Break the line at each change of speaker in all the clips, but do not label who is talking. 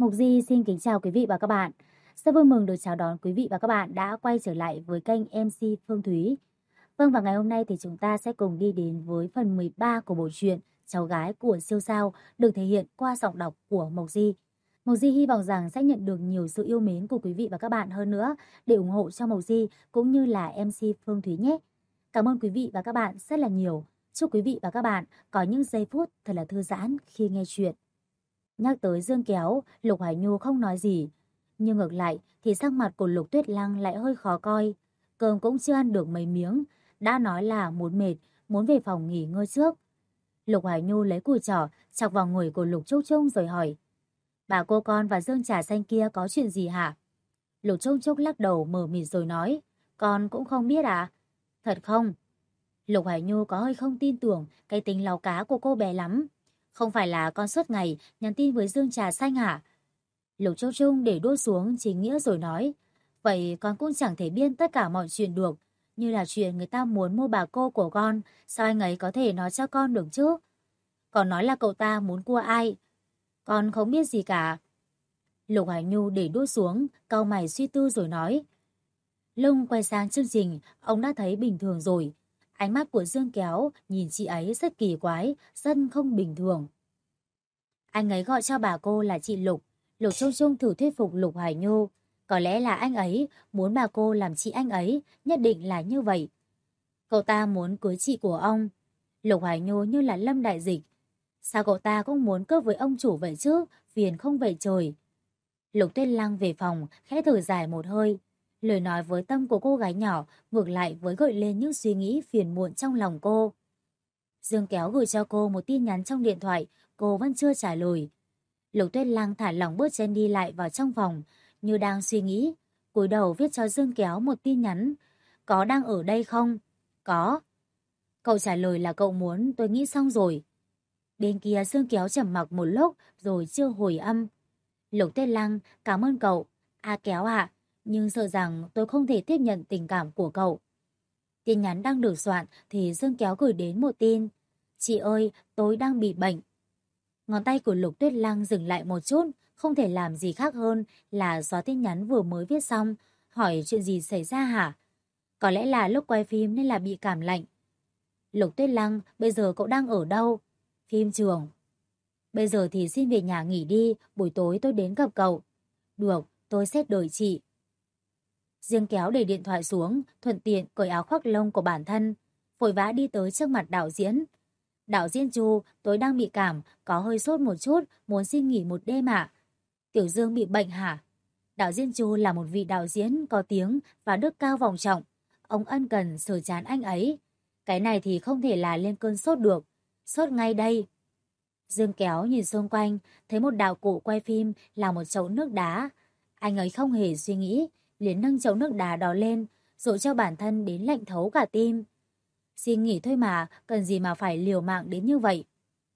Mục Di xin kính chào quý vị và các bạn. Rất vui mừng được chào đón quý vị và các bạn đã quay trở lại với kênh MC Phương Thúy. Vâng, và ngày hôm nay thì chúng ta sẽ cùng đi đến với phần 13 của bộ truyện Cháu gái của siêu sao được thể hiện qua giọng đọc của Mộc Di. Mộc Di hy vọng rằng sẽ nhận được nhiều sự yêu mến của quý vị và các bạn hơn nữa để ủng hộ cho Mộc Di cũng như là MC Phương Thúy nhé. Cảm ơn quý vị và các bạn rất là nhiều. Chúc quý vị và các bạn có những giây phút thật là thư giãn khi nghe chuyện. Nhắc tới Dương Kéo, Lục Hải Nhu không nói gì. Nhưng ngược lại thì sắc mặt của Lục Tuyết Lăng lại hơi khó coi. Cơm cũng chưa ăn được mấy miếng. Đã nói là muốn mệt, muốn về phòng nghỉ ngơi trước. Lục Hải Nhu lấy cùi chỏ chọc vào người của Lục Trúc Trúc rồi hỏi. Bà cô con và Dương Trà Xanh kia có chuyện gì hả? Lục Trúc Trúc lắc đầu mờ mịt rồi nói. Con cũng không biết à? Thật không? Lục Hải Nhu có hơi không tin tưởng cái tính láu cá của cô bé lắm. Không phải là con suốt ngày nhắn tin với Dương Trà Xanh hả? Lục Châu Trung để đua xuống chính nghĩa rồi nói. Vậy con cũng chẳng thể biết tất cả mọi chuyện được. Như là chuyện người ta muốn mua bà cô của con, sao anh ấy có thể nói cho con được chứ? Còn nói là cậu ta muốn cua ai? Con không biết gì cả. Lục Hải Nhu để đua xuống, cau mày suy tư rồi nói. Lung quay sang chương trình, ông đã thấy bình thường rồi. Ánh mắt của Dương Kéo nhìn chị ấy rất kỳ quái, rất không bình thường. Anh ấy gọi cho bà cô là chị Lục. Lục Trung Trung thử thuyết phục Lục Hải Nhu. Có lẽ là anh ấy muốn bà cô làm chị anh ấy, nhất định là như vậy. Cậu ta muốn cưới chị của ông. Lục Hải Nhu như là Lâm Đại Dịch. Sao cậu ta cũng muốn cướp với ông chủ vậy chứ, phiền không vậy trời. Lục Tuyết Lăng về phòng, khẽ thở dài một hơi. Lời nói với tâm của cô gái nhỏ ngược lại với gợi lên những suy nghĩ phiền muộn trong lòng cô. Dương Kéo gửi cho cô một tin nhắn trong điện thoại, cô vẫn chưa trả lời. Lục Tuyết Lăng thả lỏng bước chân đi lại vào trong phòng, như đang suy nghĩ. Cúi đầu viết cho Dương Kéo một tin nhắn. Có đang ở đây không? Có. Cậu trả lời là cậu muốn, tôi nghĩ xong rồi. Bên kia Dương Kéo trầm mặc một lúc rồi chưa hồi âm. Lục Tuyết Lăng, cảm ơn cậu. A Kéo ạ, nhưng sợ rằng tôi không thể tiếp nhận tình cảm của cậu. Tin nhắn đang được soạn thì Dương Kéo gửi đến một tin. Chị ơi, tôi đang bị bệnh. Ngón tay của Lục Tuyết Lăng dừng lại một chút, không thể làm gì khác hơn là xóa tin nhắn vừa mới viết xong, hỏi chuyện gì xảy ra hả? Có lẽ là lúc quay phim nên là bị cảm lạnh. Lục Tuyết Lăng, bây giờ cậu đang ở đâu? Phim trường. Bây giờ thì xin về nhà nghỉ đi, buổi tối tôi đến gặp cậu. Được, tôi sẽ đợi chị. Dương Kéo để điện thoại xuống, thuận tiện cởi áo khoác lông của bản thân, vội vã đi tới trước mặt đạo diễn. Đạo diễn Chu, tôi đang bị cảm, có hơi sốt một chút, muốn xin nghỉ một đêm ạ. Tiểu Dương bị bệnh hả? Đạo diễn Chu là một vị đạo diễn có tiếng và đức cao vọng trọng. Ông ân cần sờ chán anh ấy. Cái này thì không thể là lên cơn sốt được. Sốt ngay đây. Dương Kéo nhìn xung quanh, thấy một đạo cụ quay phim là một chậu nước đá. Anh ấy không hề suy nghĩ, liền nâng chậu nước đá đó lên, dội cho bản thân đến lạnh thấu cả tim. Xin nghỉ thôi mà, cần gì mà phải liều mạng đến như vậy.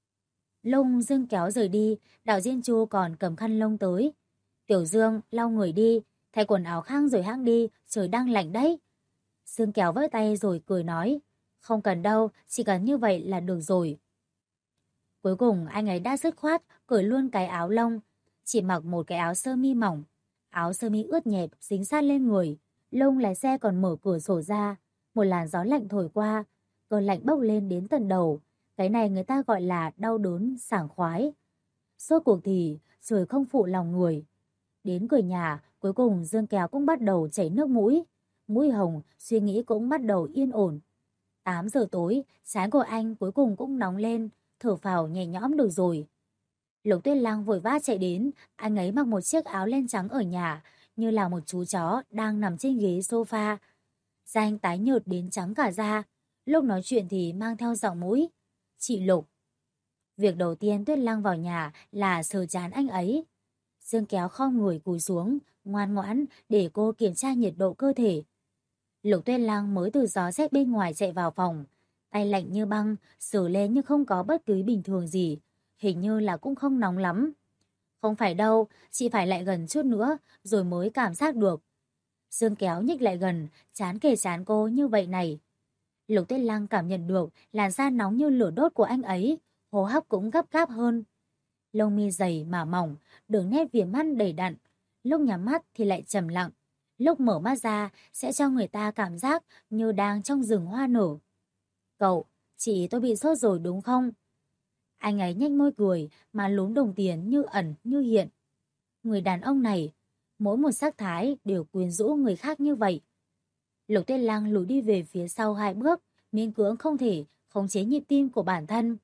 Lông Dương Kéo rời đi, đạo diễn Chu còn cầm khăn lông tới. Tiểu Dương, lau người đi, thay quần áo khác rồi hãng đi, trời đang lạnh đấy. Dương Kéo vẫy tay rồi cười nói, không cần đâu, chỉ cần như vậy là được rồi. Cuối cùng anh ấy đã dứt khoát, cởi luôn cái áo lông, chỉ mặc một cái áo sơ mi mỏng. Áo sơ mi ướt nhẹp, dính sát lên người. Lông lái xe còn mở cửa sổ ra, một làn gió lạnh thổi qua, cơn lạnh bốc lên đến tận đầu. Cái này người ta gọi là đau đớn, sảng khoái. Rốt cuộc thì trời không phụ lòng người. Đến cửa nhà, cuối cùng Dương Kéo cũng bắt đầu chảy nước mũi. Mũi hồng, suy nghĩ cũng bắt đầu yên ổn. 8 giờ tối, trán của anh cuối cùng cũng nóng lên, thở phào nhẹ nhõm được rồi. Lục Tuyết Lăng vội vã chạy đến, anh ấy mặc một chiếc áo len trắng ở nhà, như là một chú chó đang nằm trên ghế sofa. Da anh tái nhợt đến trắng cả da, lúc nói chuyện thì mang theo giọng mũi. Chị Lục. Việc đầu tiên Tuyết Lăng vào nhà là sờ trán anh ấy. Dương Kéo khom người cúi xuống, ngoan ngoãn để cô kiểm tra nhiệt độ cơ thể. Lục Tuyết Lăng mới từ gió rét bên ngoài chạy vào phòng, tay lạnh như băng, sờ lên nhưng không có bất cứ bình thường gì, hình như là cũng không nóng lắm. Không phải đâu, chị phải lại gần chút nữa rồi mới cảm giác được. Dương Kéo nhích lại gần, chán kề chán cô như vậy này. Lục Tuyết Lăng cảm nhận được làn da nóng như lửa đốt của anh ấy, hô hấp cũng gấp gáp hơn. lông mi dày mà mỏng, đường nét viền mắt đầy đặn. Lúc nhắm mắt thì lại trầm lặng, lúc mở mắt ra sẽ cho người ta cảm giác như đang trong rừng hoa nở. Cậu, chị tôi bị sốt rồi đúng không? Anh ấy nhếch môi cười mà lúm đồng tiền như ẩn như hiện. Người đàn ông này, mỗi một sắc thái đều quyến rũ người khác như vậy. Lục Tuyết Lăng lùi đi về phía sau 2 bước, miễn cưỡng không thể khống chế nhịp tim của bản thân.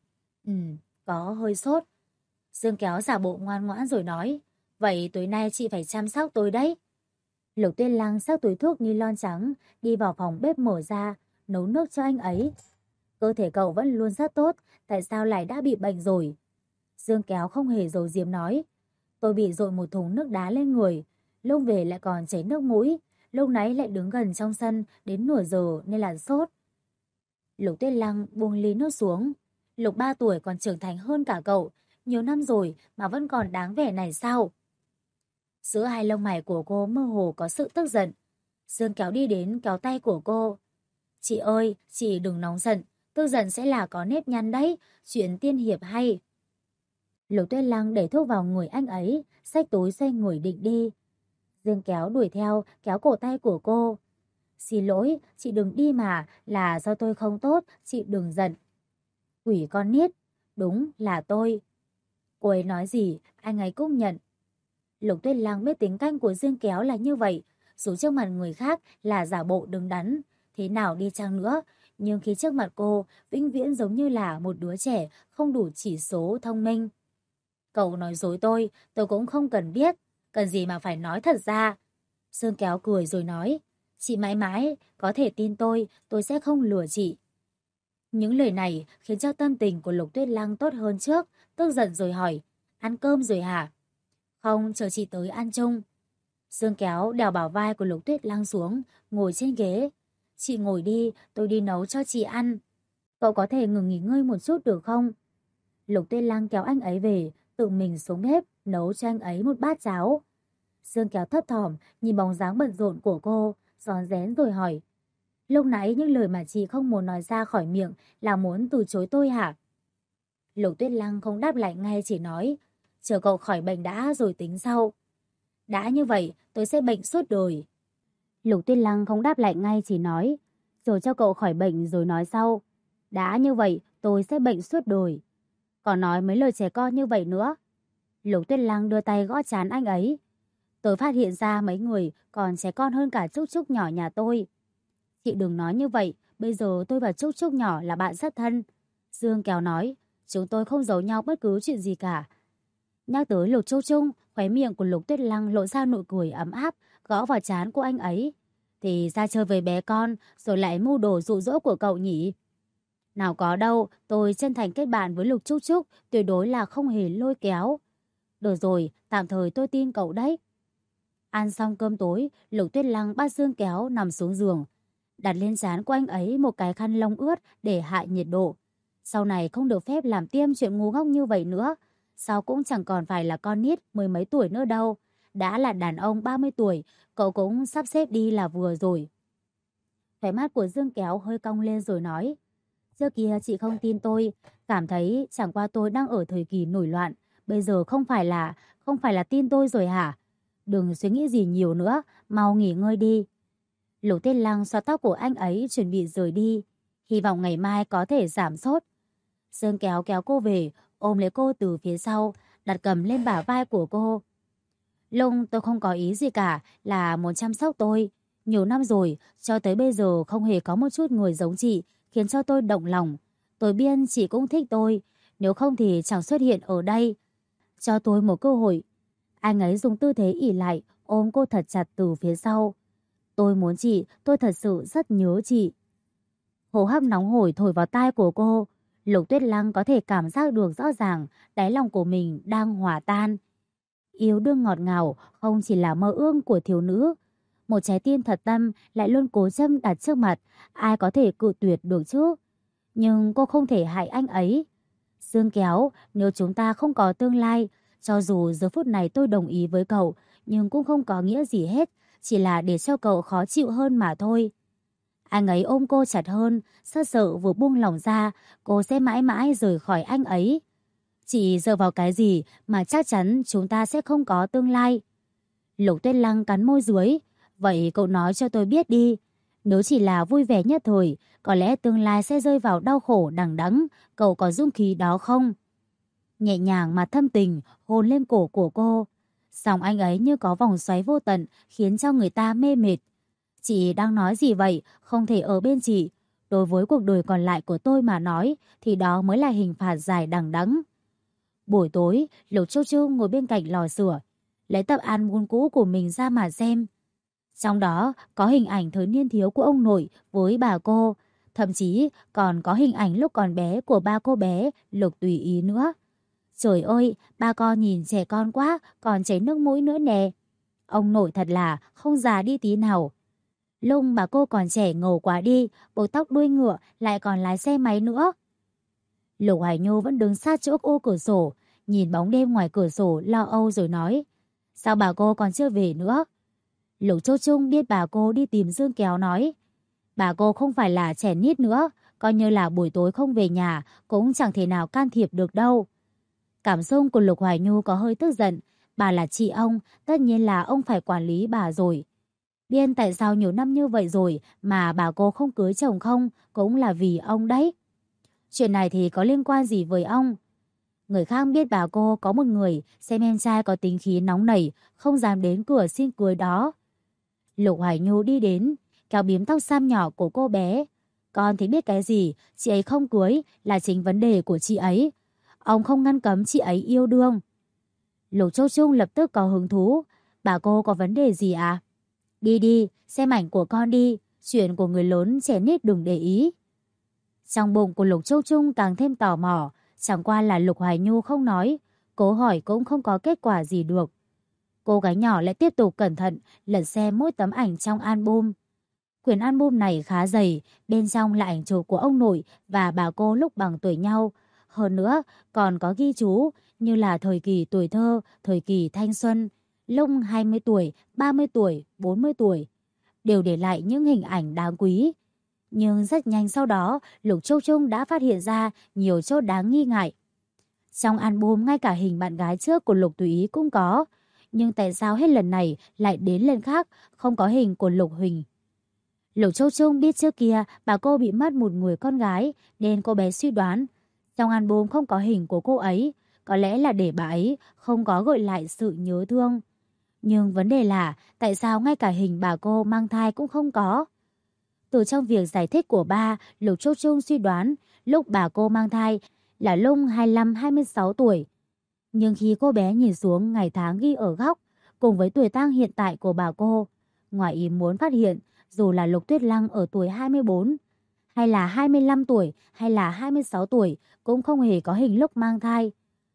Có hơi sốt. Dương Kéo giả bộ ngoan ngoãn rồi nói, vậy tối nay chị phải chăm sóc tôi đấy. Lục Tuyết Lăng xách túi thuốc ni lon trắng, đi vào phòng bếp mở ra, nấu nước cho anh ấy. Cơ thể cậu vẫn luôn rất tốt, tại sao lại đã bị bệnh rồi? Dương Kéo không hề giấu giếm nói, tôi bị dội một thùng nước đá lên người, lúc về lại còn chảy nước mũi, lúc nãy lại đứng gần trong sân đến nửa giờ nên là sốt. Lục Tuyết Lăng buông ly nước xuống. Lục 3 tuổi còn trưởng thành hơn cả cậu, nhiều năm rồi mà vẫn còn đáng vẻ này sao? Giữa hai lông mày của cô mơ hồ có sự tức giận. Dương Kéo đi đến kéo tay của cô. Chị ơi, chị đừng nóng giận, tức giận sẽ là có nếp nhăn đấy, chuyện tiên hiệp hay. Lục Tuyết Lăng đẩy thuốc vào người anh ấy, xách túi xoay người định đi. Dương Kéo đuổi theo, kéo cổ tay của cô. Xin lỗi, chị đừng đi mà, là do tôi không tốt, chị đừng giận. Quỷ con niết, đúng là tôi. Cô ấy nói gì, anh ấy cũng nhận. Lục Tuyết Lăng biết tính cách của Dương Kéo là như vậy, dù trước mặt người khác là giả bộ đứng đắn, thế nào đi chăng nữa, nhưng khi trước mặt cô, vĩnh viễn giống như là một đứa trẻ không đủ chỉ số thông minh. Cậu nói dối tôi cũng không cần biết, cần gì mà phải nói thật ra. Dương Kéo cười rồi nói, chị mãi mãi có thể tin tôi sẽ không lừa chị. Những lời này khiến cho tâm tình của Lục Tuyết Lăng tốt hơn trước, tức giận rồi hỏi, ăn cơm rồi hả? Không, chờ chị tới ăn chung. Dương Kéo đèo bảo vai của Lục Tuyết Lăng xuống, ngồi trên ghế. Chị ngồi đi, tôi đi nấu cho chị ăn. Cậu có thể ngừng nghỉ ngơi một chút được không? Lục Tuyết Lăng kéo anh ấy về, tự mình xuống bếp, nấu cho anh ấy một bát cháo. Dương Kéo thấp thỏm, nhìn bóng dáng bận rộn của cô, rón rén rồi hỏi. Lúc nãy những lời mà chị không muốn nói ra khỏi miệng là muốn từ chối tôi hả? Lục Tuyết Lăng không đáp lại ngay, chỉ nói, chờ cậu khỏi bệnh đã rồi tính sau. Đã như vậy, tôi sẽ bệnh suốt đời. Lục Tuyết Lăng không đáp lại ngay, chỉ nói, chờ cho cậu khỏi bệnh rồi nói sau. Đã như vậy, tôi sẽ bệnh suốt đời. Còn nói mấy lời trẻ con như vậy nữa. Lục Tuyết Lăng đưa tay gõ trán anh ấy. Tôi phát hiện ra mấy người còn trẻ con hơn cả Trúc Trúc nhỏ nhà tôi. Chị đừng nói như vậy, bây giờ tôi và Trúc Trúc nhỏ là bạn rất thân. Dương Kéo nói, chúng tôi không giấu nhau bất cứ chuyện gì cả. Nhắc tới Lục Trúc Trúc, khóe miệng của Lục Tuyết Lăng lộ ra nụ cười ấm áp, gõ vào trán của anh ấy. Thì ra chơi với bé con, rồi lại mưu đồ dụ dỗ của cậu nhỉ? Nào có đâu, tôi chân thành kết bạn với Lục Trúc Trúc, tuyệt đối là không hề lôi kéo. Được rồi, tạm thời tôi tin cậu đấy. Ăn xong cơm tối, Lục Tuyết Lăng bắt Dương Kéo nằm xuống giường, đặt lên trán của anh ấy một cái khăn lông ướt để hạ nhiệt độ. Sau này không được phép làm tiêm chuyện ngu ngốc như vậy nữa. Sau cũng chẳng còn phải là con nít mười mấy tuổi nữa đâu. Đã là đàn ông 30 tuổi, cậu cũng sắp xếp đi là vừa rồi. Khóe mắt của Dương Kéo hơi cong lên rồi nói, trước kia chị không tin tôi, cảm thấy chẳng qua tôi đang ở thời kỳ nổi loạn. Bây giờ không phải là tin tôi rồi hả? Đừng suy nghĩ gì nhiều nữa, mau nghỉ ngơi đi. Lục Tuyết Lăng xoa tóc của anh ấy chuẩn bị rời đi, hy vọng ngày mai có thể giảm sốt. Dương Kéo kéo cô về, ôm lấy cô từ phía sau, đặt cầm lên bả vai của cô. Lung, tôi không có ý gì cả, là muốn chăm sóc tôi. Nhiều năm rồi, cho tới bây giờ không hề có một chút người giống chị, khiến cho tôi động lòng. Tôi biết chị cũng thích tôi, nếu không thì chẳng xuất hiện ở đây. Cho tôi một cơ hội. Anh ấy dùng tư thế ỷ lại, ôm cô thật chặt từ phía sau. Tôi muốn chị, tôi thật sự rất nhớ chị. Hô hấp nóng hổi thổi vào tai của cô. Lục Tuyết Lăng có thể cảm giác được rõ ràng đáy lòng của mình đang hòa tan. Yêu đương ngọt ngào không chỉ là mơ ước của thiếu nữ. Một trái tim thật tâm lại luôn cố chấp đặt trước mặt, ai có thể cự tuyệt được chứ? Nhưng cô không thể hại anh ấy. Dương Kéo, nếu chúng ta không có tương lai, cho dù giờ phút này tôi đồng ý với cậu, nhưng cũng không có nghĩa gì hết, chỉ là để cho cậu khó chịu hơn mà thôi. Anh ấy ôm cô chặt hơn, sợ vừa buông lòng ra, cô sẽ mãi mãi rời khỏi anh ấy. Chị dựa vào cái gì mà chắc chắn chúng ta sẽ không có tương lai? Lục Tuyết Lăng cắn môi dưới. Vậy cậu nói cho tôi biết đi. Nếu chỉ là vui vẻ nhất thời, có lẽ tương lai sẽ rơi vào đau khổ đằng đẵng. Cậu có dũng khí đó không? Nhẹ nhàng mà thâm tình hôn lên cổ của cô. Song anh ấy như có vòng xoáy vô tận khiến cho người ta mê mệt. Chị đang nói gì vậy? Không thể ở bên chị. Đối với cuộc đời còn lại của tôi mà nói thì đó mới là hình phạt dài đằng đẵng. Buổi tối, Lục Châu Châu ngồi bên cạnh lò sưởi, lấy tập album cũ của mình ra mà xem. Trong đó có hình ảnh thời niên thiếu của ông nội với bà cô, thậm chí còn có hình ảnh lúc còn bé của ba cô bé Lục Tùy Ý nữa. Trời ơi, ba con nhìn trẻ con quá, còn chảy nước mũi nữa nè. Ông nội thật là không già đi tí nào. Lúc bà cô còn trẻ ngầu quá đi, buộc tóc đuôi ngựa lại còn lái xe máy nữa. Lục Hải Nhu vẫn đứng sát chỗ ô cửa sổ, nhìn bóng đêm ngoài cửa sổ lo âu rồi nói. Sao bà cô còn chưa về nữa? Lục Châu Trung biết bà cô đi tìm Dương Kéo nói. Bà cô không phải là trẻ nít nữa, coi như là buổi tối không về nhà cũng chẳng thể nào can thiệp được đâu. Cảm xúc của Lục Hoài Nhu có hơi tức giận. Bà là chị ông, tất nhiên là ông phải quản lý bà rồi. Biên tại sao nhiều năm như vậy rồi mà bà cô không cưới chồng không, cũng là vì ông đấy. Chuyện này thì có liên quan gì với ông? Người khác biết bà cô có một người xem em trai có tính khí nóng nảy, không dám đến cửa xin cưới đó. Lục Hoài Nhu đi đến, kéo bím tóc xăm nhỏ của cô bé. Con thì biết cái gì, chị ấy không cưới là chính vấn đề của chị ấy. Ông không ngăn cấm chị ấy yêu đương. Lục Châu Trung lập tức có hứng thú. Bà cô có vấn đề gì à? Đi đi, xem ảnh của con đi. Chuyện của người lớn trẻ nít đừng để ý. Trong bụng của Lục Châu Trung càng thêm tò mò. Chẳng qua là Lục Hoài Nhu không nói. Cố hỏi cũng không có kết quả gì được. Cô gái nhỏ lại tiếp tục cẩn thận lật xem mỗi tấm ảnh trong album. Quyển album này khá dày, bên trong là ảnh chụp của ông nội và bà cô lúc bằng tuổi nhau. Hơn nữa, còn có ghi chú như là thời kỳ tuổi thơ, thời kỳ thanh xuân, lúc 20 tuổi, 30 tuổi, 40 tuổi. Đều để lại những hình ảnh đáng quý. Nhưng rất nhanh sau đó, Lục Châu Trung đã phát hiện ra nhiều chỗ đáng nghi ngại. Trong album ngay cả hình bạn gái trước của Lục Tùy Ý cũng có. Nhưng tại sao hết lần này lại đến lần khác không có hình của Lục Huỳnh? Lục Châu Trung biết trước kia bà cô bị mất một người con gái nên cô bé suy đoán trong album không có hình của cô ấy, có lẽ là để bà ấy không có gợi lại sự nhớ thương. Nhưng vấn đề là tại sao ngay cả hình bà cô mang thai cũng không có? Từ trong việc giải thích của ba, Lục Châu Trung suy đoán lúc bà cô mang thai là lúc 25-26 tuổi. Nhưng khi cô bé nhìn xuống ngày tháng ghi ở góc cùng với tuổi tang hiện tại của bà cô, ngoài ý muốn phát hiện dù là Lục Tuyết Lăng ở tuổi 24, hay là 25 tuổi, hay là 26 tuổi, cũng không hề có hình lúc mang thai.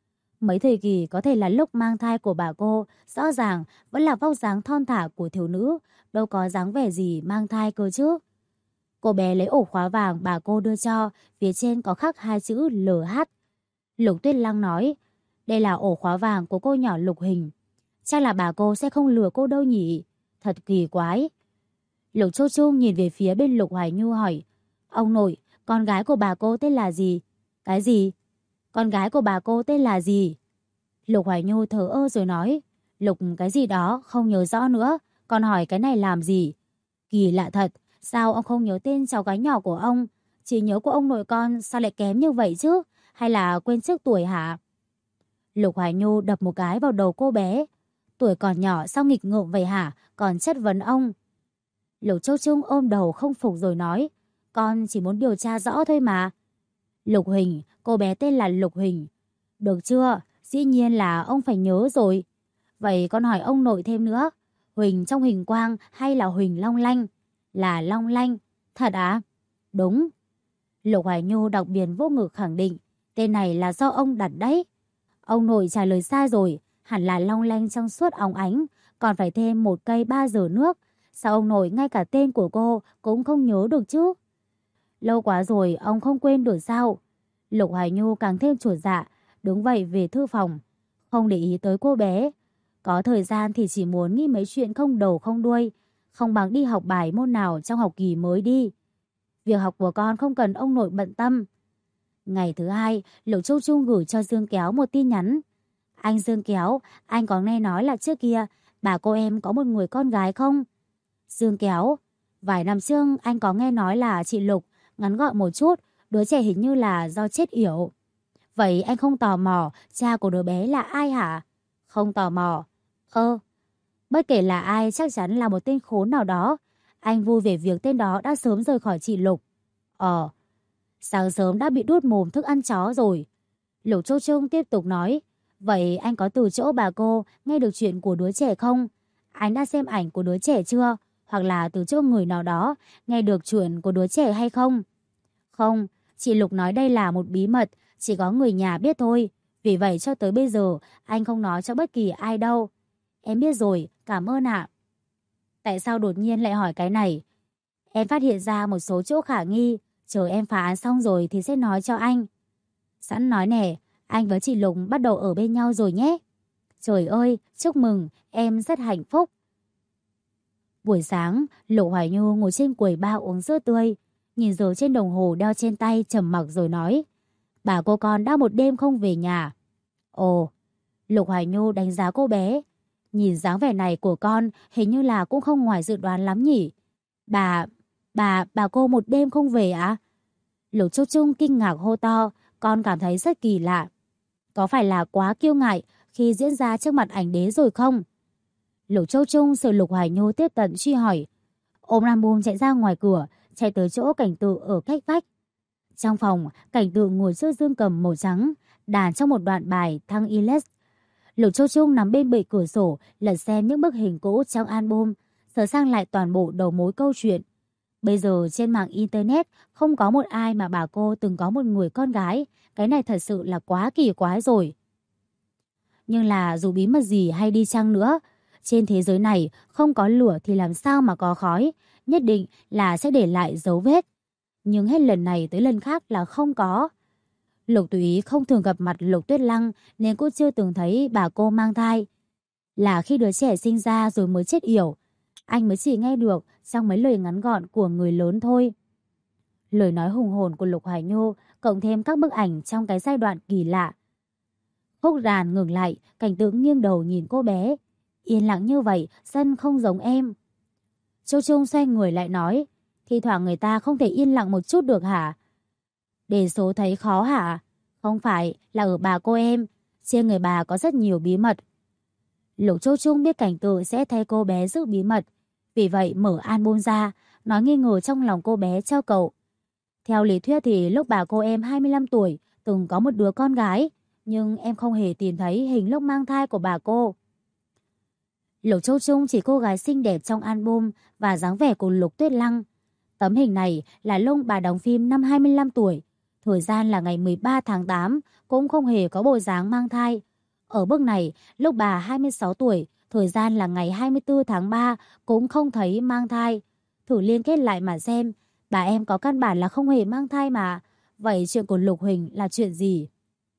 Mấy thời kỳ có thể là lúc mang thai của bà cô, rõ ràng vẫn là vóc dáng thon thả của thiếu nữ, đâu có dáng vẻ gì mang thai cơ chứ. Cô bé lấy ổ khóa vàng bà cô đưa cho, phía trên có khắc hai chữ LH. Lục Tuyết Lăng nói, đây là ổ khóa vàng của cô nhỏ Lục Hình. Chắc là bà cô sẽ không lừa cô đâu nhỉ? Thật kỳ quái. Lục Châu Trung nhìn về phía bên Lục Hoài Nhu hỏi, ông nội, con gái của bà cô tên là gì? Cái gì? Con gái của bà cô tên là gì? Lục Hoài Nhu thờ ơ rồi nói, Lục cái gì đó không nhớ rõ nữa, con hỏi cái này làm gì? Kỳ lạ thật, sao ông không nhớ tên cháu gái nhỏ của ông? Chỉ nhớ của ông nội con sao lại kém như vậy chứ? Hay là quên trước tuổi hả? Lục Hoài Nhu đập một cái vào đầu cô bé. Tuổi còn nhỏ sao nghịch ngợm vậy hả? Còn chất vấn ông. Lục Châu Trung ôm đầu không phục rồi nói, con chỉ muốn điều tra rõ thôi mà. Lục Huỳnh, cô bé tên là Lục Huỳnh. Được chưa? Dĩ nhiên là ông phải nhớ rồi. Vậy con hỏi ông nội thêm nữa. Huỳnh trong Huỳnh Quang hay là Huỳnh Long Lanh? Là Long Lanh. Thật à? Đúng. Lục Hoài Nhu đặc biệt vô ngực khẳng định, tên này là do ông đặt đấy. Ông nội trả lời sai rồi, hẳn là Long Lanh trong suốt óng ánh, còn phải thêm một cây 3 giờ nước. Sao ông nội ngay cả tên của cô cũng không nhớ được chứ? Lâu quá rồi ông không quên được sao? Lục Hoài Nhu càng thêm chuột dạ, đứng vậy về thư phòng, không để ý tới cô bé. Có thời gian thì chỉ muốn nghĩ mấy chuyện không đầu không đuôi, không bằng đi học bài môn nào trong học kỳ mới đi. Việc học của con không cần ông nội bận tâm. Ngày thứ hai, Lục Trung Trung gửi cho Dương Kéo một tin nhắn. Anh Dương Kéo, anh có nghe nói là trước kia bà cô em có một người con gái không? Dương Kéo, vài năm trước anh có nghe nói là chị Lục, ngắn gọn một chút, đứa trẻ hình như là do chết yểu. Vậy anh không tò mò cha của đứa bé là ai hả? Không tò mò. Bất kể là ai chắc chắn là một tên khốn nào đó. Anh vui về việc tên đó đã sớm rời khỏi chị Lục. Sáng sớm đã bị đút mồm thức ăn chó rồi. Lục Châu Trung tiếp tục nói. Vậy anh có từ chỗ bà cô nghe được chuyện của đứa trẻ không? Anh đã xem ảnh của đứa trẻ chưa? Hoặc là từ chỗ người nào đó nghe được chuyện của đứa trẻ hay không? Không, chị Lục nói đây là một bí mật, chỉ có người nhà biết thôi. Vì vậy cho tới bây giờ anh không nói cho bất kỳ ai đâu. Em biết rồi, cảm ơn ạ. Tại sao đột nhiên lại hỏi cái này? Em phát hiện ra một số chỗ khả nghi, chờ em phá án xong rồi thì sẽ nói cho anh. Sẵn nói nè, anh với chị Lục bắt đầu ở bên nhau rồi nhé. Trời ơi, chúc mừng, em rất hạnh phúc. Buổi sáng, Lục Hoài Nhu ngồi trên quầy bar uống sữa tươi, nhìn giờ trên đồng hồ đeo trên tay trầm mặc rồi nói. Bà cô con đã một đêm không về nhà. Ồ, Lục Hoài Nhu đánh giá cô bé. Nhìn dáng vẻ này của con hình như là cũng không ngoài dự đoán lắm nhỉ. Bà cô một đêm không về á? Lục Châu Trung kinh ngạc hô to, con cảm thấy rất kỳ lạ. Có phải là quá kiêu ngại khi diễn ra trước mặt ảnh đế rồi không? Lục Châu Trung sợ Lục Hoài Nhu tiếp cận truy hỏi. Ôm album chạy ra ngoài cửa, chạy tới chỗ Cảnh Tự ở cách vách. Trong phòng, Cảnh Tự ngồi trước dương cầm màu trắng, đàn trong một đoạn bài Thăng Iles. Lục Châu Trung nằm bên bệ cửa sổ, lật xem những bức hình cũ trong album, sửa sang lại toàn bộ đầu mối câu chuyện. Bây giờ trên mạng internet không có một ai mà bà cô từng có một người con gái, cái này thật sự là quá kỳ quái rồi. Nhưng là dù bí mật gì hay đi chăng nữa, trên thế giới này không có lửa thì làm sao mà có khói, nhất định là sẽ để lại dấu vết. Nhưng hết lần này tới lần khác là không có. Lục Túy không thường gặp mặt Lục Tuyết Lăng nên cũng chưa từng thấy bà cô mang thai. Là khi đứa trẻ sinh ra rồi mới chết yểu, anh mới chỉ nghe được trong mấy lời ngắn gọn của người lớn thôi. Lời nói hùng hồn của Lục Hoài Nhu cộng thêm các bức ảnh trong cái giai đoạn kỳ lạ. Khúc đàn ngừng lại, Cảnh Tự nghiêng đầu nhìn cô bé. Yên lặng như vậy, sân không giống em. Châu Trung xoay người lại nói, thi thoảng người ta không thể yên lặng một chút được hả? Đề số thấy khó hả? Không phải, là ở bà cô em. Trên người bà có rất nhiều bí mật. Lục Châu Trung biết Cảnh Tự sẽ thay cô bé giữ bí mật. Vì vậy mở album ra, nói nghi ngờ trong lòng cô bé cho cậu. Theo lý thuyết thì lúc bà cô em 25 tuổi từng có một đứa con gái, nhưng em không hề tìm thấy hình lúc mang thai của bà cô. Lục Châu Trung chỉ cô gái xinh đẹp trong album và dáng vẻ của Lục Tuyết Lăng. Tấm hình này là lúc bà đóng phim năm 25 tuổi, thời gian là ngày 13 tháng 8, cũng không hề có bộ dáng mang thai. Ở bức này, lúc bà 26 tuổi, thời gian là ngày 24 tháng 3, cũng không thấy mang thai. Thử liên kết lại mà xem, bà em có căn bản là không hề mang thai mà. Vậy chuyện của Lục Huỳnh là chuyện gì?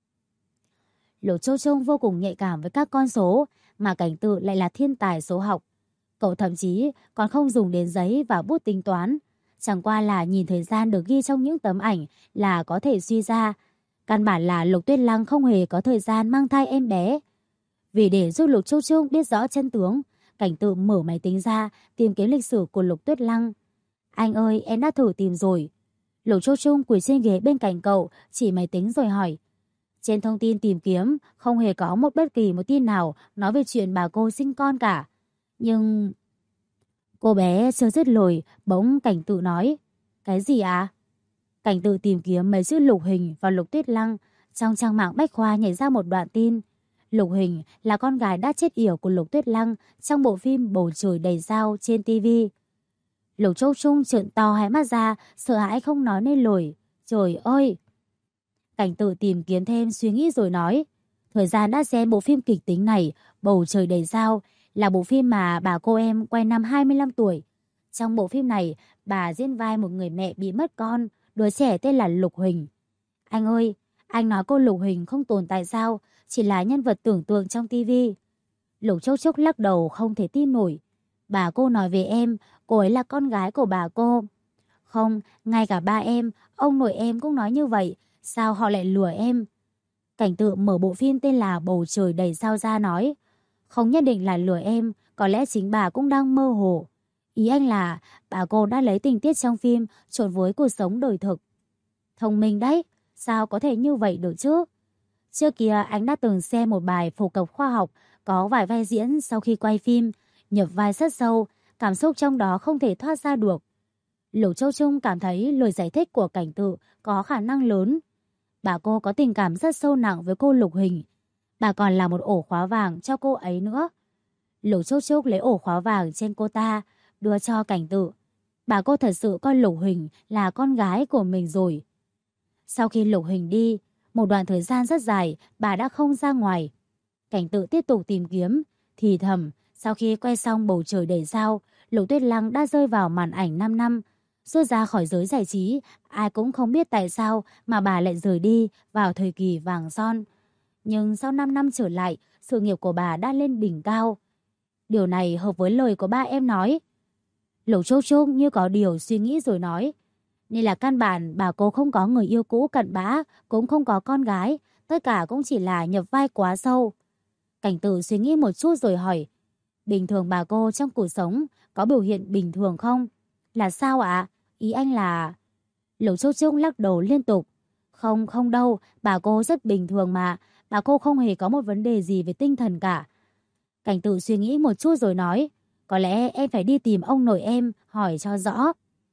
Lục Châu Trung vô cùng nhạy cảm với các con số, mà Cảnh Tự lại là thiên tài số học. Cậu thậm chí còn không dùng đến giấy và bút tính toán. Chẳng qua là nhìn thời gian được ghi trong những tấm ảnh là có thể suy ra. Căn bản là Lục Tuyết Lăng không hề có thời gian mang thai em bé. Vì để giúp Lục Châu Trung biết rõ chân tướng, Cảnh Tự mở máy tính ra tìm kiếm lịch sử của Lục Tuyết Lăng. Anh ơi, em đã thử tìm rồi. Lục Châu Trung quỳ trên ghế bên cạnh cậu, chỉ máy tính rồi hỏi. Trên thông tin tìm kiếm, không hề có bất kỳ một tin nào nói về chuyện bà cô sinh con cả. Nhưng... Cô bé chưa dứt lời, bỗng Cảnh Tự nói. Cái gì à? Cảnh Tự tìm kiếm mấy chữ Lục Huỳnh và Lục Tuyết Lăng. Trong trang mạng Bách Khoa nhảy ra một đoạn tin. Lục Huỳnh là con gái đã chết yểu của Lục Tuyết Lăng trong bộ phim Bầu Trời Đầy Sao trên TV. Lục Châu Trung trợn to hai mắt ra, sợ hãi không nói nên lời. Trời ơi! Cảnh Tự tìm kiếm thêm suy nghĩ rồi nói. Thời gian đã xem bộ phim kịch tính này, Bầu Trời Đầy Sao, là bộ phim mà bà cô em quay năm 25 tuổi. Trong bộ phim này, bà diễn vai một người mẹ bị mất con, đứa trẻ tên là Lục Huỳnh. Anh ơi, anh nói cô Lục Huỳnh không tồn tại sao, chỉ là nhân vật tưởng tượng trong tivi. Lục Châu Trúc lắc đầu không thể tin nổi. Bà cô nói về em, cô ấy là con gái của bà cô. Không, ngay cả ba em, ông nội em cũng nói như vậy, sao họ lại lừa em? Cảnh Tự mở bộ phim tên là Bầu Trời Đầy Sao ra nói, không nhất định là lừa em, có lẽ chính bà cũng đang mơ hồ. Ý anh là bà cô đã lấy tình tiết trong phim trộn với cuộc sống đời thực. Thông minh đấy, sao có thể như vậy được chứ? Trước kia anh đã từng xem một bài phổ cập khoa học có vài vai diễn sau khi quay phim, nhập vai rất sâu, cảm xúc trong đó không thể thoát ra được. Lục Châu Trung cảm thấy lời giải thích của Cảnh Tự có khả năng lớn. Bà cô có tình cảm rất sâu nặng với cô Lục Huỳnh. Bà còn là một ổ khóa vàng cho cô ấy nữa. Lục Trúc Trúc lấy ổ khóa vàng trên cô ta, đưa cho Cảnh Tự. Bà cô thật sự coi Lục Huỳnh là con gái của mình rồi. Sau khi Lục Huỳnh đi, một đoạn thời gian rất dài, bà đã không ra ngoài. Cảnh Tự tiếp tục tìm kiếm, thì thầm, sau khi quay xong Bầu Trời Đầy Sao, Lục Tuyết Lăng đã rơi vào màn ảnh 5 năm. Rút ra khỏi giới giải trí, ai cũng không biết tại sao mà bà lại rời đi vào thời kỳ vàng son. Nhưng sau 5 năm trở lại, sự nghiệp của bà đã lên đỉnh cao. Điều này hợp với lời của ba em nói. Lục Trúc Trúc như có điều suy nghĩ rồi nói. Nên là căn bản bà cô không có người yêu cũ cặn bã, cũng không có con gái. Tất cả cũng chỉ là nhập vai quá sâu. Cảnh Tự suy nghĩ một chút rồi hỏi. Bình thường bà cô trong cuộc sống có biểu hiện bình thường không? Là sao ạ? Ý anh là... Lục Trúc Trúc lắc đầu liên tục. Không, không đâu, bà cô rất bình thường mà. Bà cô không hề có một vấn đề gì về tinh thần cả. Cảnh Tự suy nghĩ một chút rồi nói. Có lẽ em phải đi tìm ông nội em, hỏi cho rõ.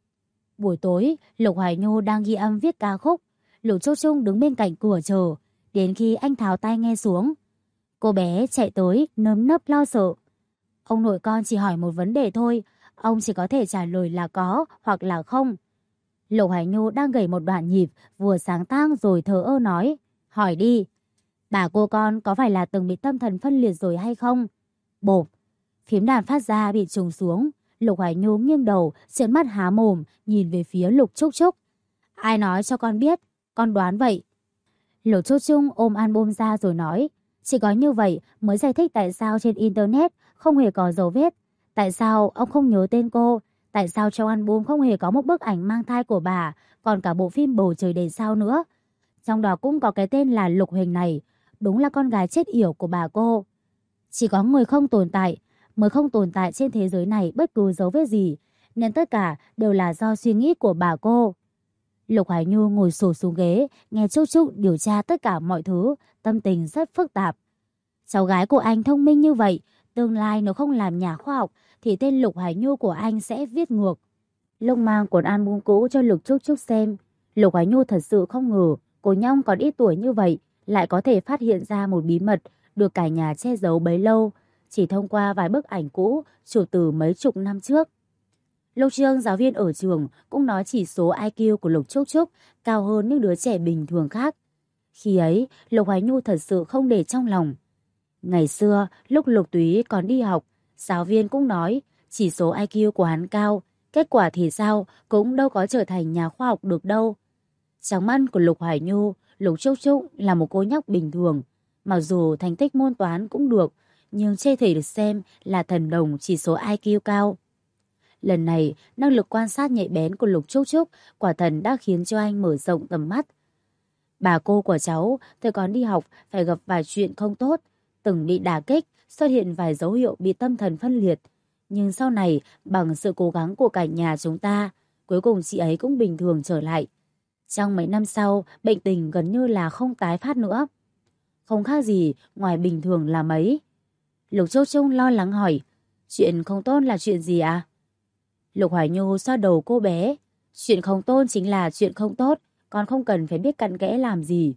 Buổi tối, Lục Hoài Nhu đang ghi âm viết ca khúc. Lục Trúc Trúc đứng bên cạnh cửa chờ. Đến khi anh tháo tai nghe xuống, cô bé chạy tới, nơm nớp lo sợ. Ông nội con chỉ hỏi một vấn đề thôi. Ông chỉ có thể trả lời là có hoặc là không. Lục Hoài Nhu đang gảy một đoạn nhịp vừa sáng tác rồi thờ ơ nói. Hỏi đi. Bà cô con có phải là từng bị tâm thần phân liệt rồi hay không? Bộp. Phím đàn phát ra bị trùng xuống. Lục Hoài Nhu nghiêng đầu, trợn mắt há mồm, nhìn về phía Lục Trúc Trúc. Ai nói cho con biết? Con đoán vậy. Lục Trúc Trúc ôm album ra rồi nói. Chỉ có như vậy mới giải thích tại sao trên Internet không hề có dấu vết. Tại sao ông không nhớ tên cô? Tại sao trong album không hề có một bức ảnh mang thai của bà, còn cả bộ phim Bầu Trời Đầy Sao nữa? Trong đó cũng có cái tên là Lục Huỳnh này. Đúng là con gái chết yểu của bà cô. Chỉ có người không tồn tại mới không tồn tại trên thế giới này bất cứ dấu vết gì, nên tất cả đều là do suy nghĩ của bà cô. Lục Hải Nhu ngồi xổm xuống ghế, nghe Trúc Trúc điều tra tất cả mọi thứ, tâm tình rất phức tạp. Cháu gái của anh thông minh như vậy, tương lai nếu không làm nhà khoa học thì tên Lục Hải Nhu của anh sẽ viết ngược. Lúc mang cuốn album cũ cho Lục Trúc Trúc xem, Lục Hải Nhu thật sự không ngờ cô nhóc còn ít tuổi như vậy lại có thể phát hiện ra một bí mật được cả nhà che giấu bấy lâu, chỉ thông qua vài bức ảnh cũ chụp từ mấy chục năm trước. Lúc trước giáo viên ở trường cũng nói chỉ số IQ của Lục Trúc Trúc cao hơn những đứa trẻ bình thường khác. Khi ấy, Lục Hoài Nhu thật sự không để trong lòng. Ngày xưa, lúc Lục Túy còn đi học, giáo viên cũng nói chỉ số IQ của hắn cao, kết quả thì sao cũng đâu có trở thành nhà khoa học được đâu. Trong mắt của Lục Hoài Nhu, Lục Trúc Trúc là một cô nhóc bình thường. Mặc dù thành tích môn toán cũng được, nhưng chưa thể được xem là thần đồng chỉ số IQ cao. Lần này, năng lực quan sát nhạy bén của Lục Trúc Trúc quả thần đã khiến cho anh mở rộng tầm mắt. Bà cô của cháu, thời còn đi học phải gặp vài chuyện không tốt, từng bị đả kích, xuất hiện vài dấu hiệu bị tâm thần phân liệt. Nhưng sau này, bằng sự cố gắng của cả nhà chúng ta, cuối cùng chị ấy cũng bình thường trở lại. Trong mấy năm sau, bệnh tình gần như là không tái phát nữa. Không khác gì ngoài bình thường là mấy. Lục Trúc Trúc lo lắng hỏi, chuyện không tốt là chuyện gì à? Lục Hoài Nhu xoa đầu cô bé. Chuyện không tốt chính là chuyện không tốt, con không cần phải biết cặn kẽ làm gì.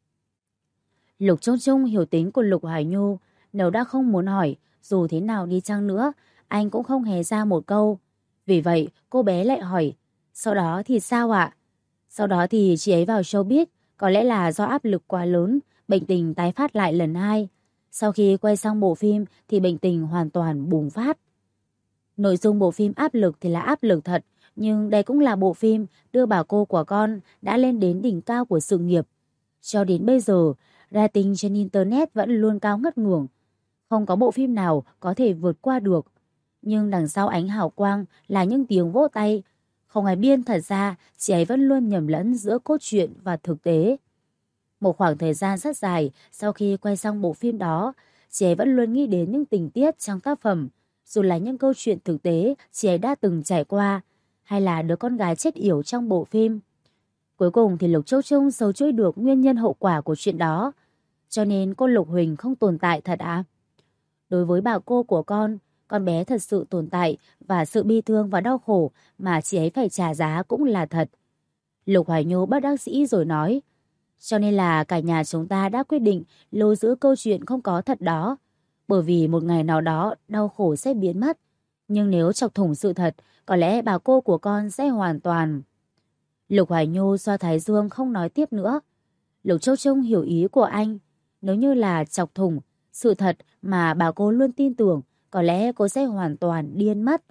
Lục Trúc Trúc hiểu tính của Lục Hoài Nhu, nếu đã không muốn hỏi, dù thế nào đi chăng nữa, anh cũng không hề ra một câu. Vì vậy, cô bé lại hỏi, sau đó thì sao ạ? Sau đó thì chị ấy vào showbiz, có lẽ là do áp lực quá lớn, bệnh tình tái phát lại lần hai. Sau khi quay xong bộ phim thì bệnh tình hoàn toàn bùng phát. Nội dung bộ phim áp lực thì là áp lực thật, nhưng đây cũng là bộ phim đưa bà cô của con đã lên đến đỉnh cao của sự nghiệp. Cho đến bây giờ, rating trên Internet vẫn luôn cao ngất ngưỡng. Không có bộ phim nào có thể vượt qua được. Nhưng đằng sau ánh hào quang là những tiếng vỗ tay. Không ai biết thật ra chị ấy vẫn luôn nhầm lẫn giữa cốt truyện và thực tế. Một khoảng thời gian rất dài sau khi quay xong bộ phim đó, chị ấy vẫn luôn nghĩ đến những tình tiết trong tác phẩm, dù là những câu chuyện thực tế chị ấy đã từng trải qua, hay là đứa con gái chết yểu trong bộ phim. Cuối cùng thì Lục Châu Trung sâu chuỗi được nguyên nhân hậu quả của chuyện đó. Cho nên cô Lục Huỳnh không tồn tại thật à? Đối với bà cô của con bé thật sự tồn tại và sự bi thương và đau khổ mà chị ấy phải trả giá cũng là thật. Lục Hoài Nhu bất đắc dĩ rồi nói. Cho nên là cả nhà chúng ta đã quyết định lưu giữ câu chuyện không có thật đó. Bởi vì một ngày nào đó đau khổ sẽ biến mất. Nhưng nếu chọc thủng sự thật, có lẽ bà cô của con sẽ hoàn toàn. Lục Hoài Nhu xoa thái dương không nói tiếp nữa. Lục Châu Trung hiểu ý của anh. Nếu như là chọc thủng sự thật mà bà cô luôn tin tưởng, có lẽ cô sẽ hoàn toàn điên mất.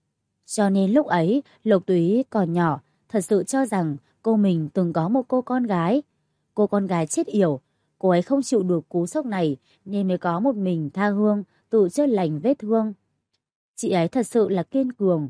Cho nên lúc ấy, Lục Túy còn nhỏ, thật sự cho rằng cô mình từng có một cô con gái. Cô con gái chết yểu, cô ấy không chịu được cú sốc này nên mới có một mình tha hương, tự chữa lành vết thương. Chị ấy thật sự là kiên cường.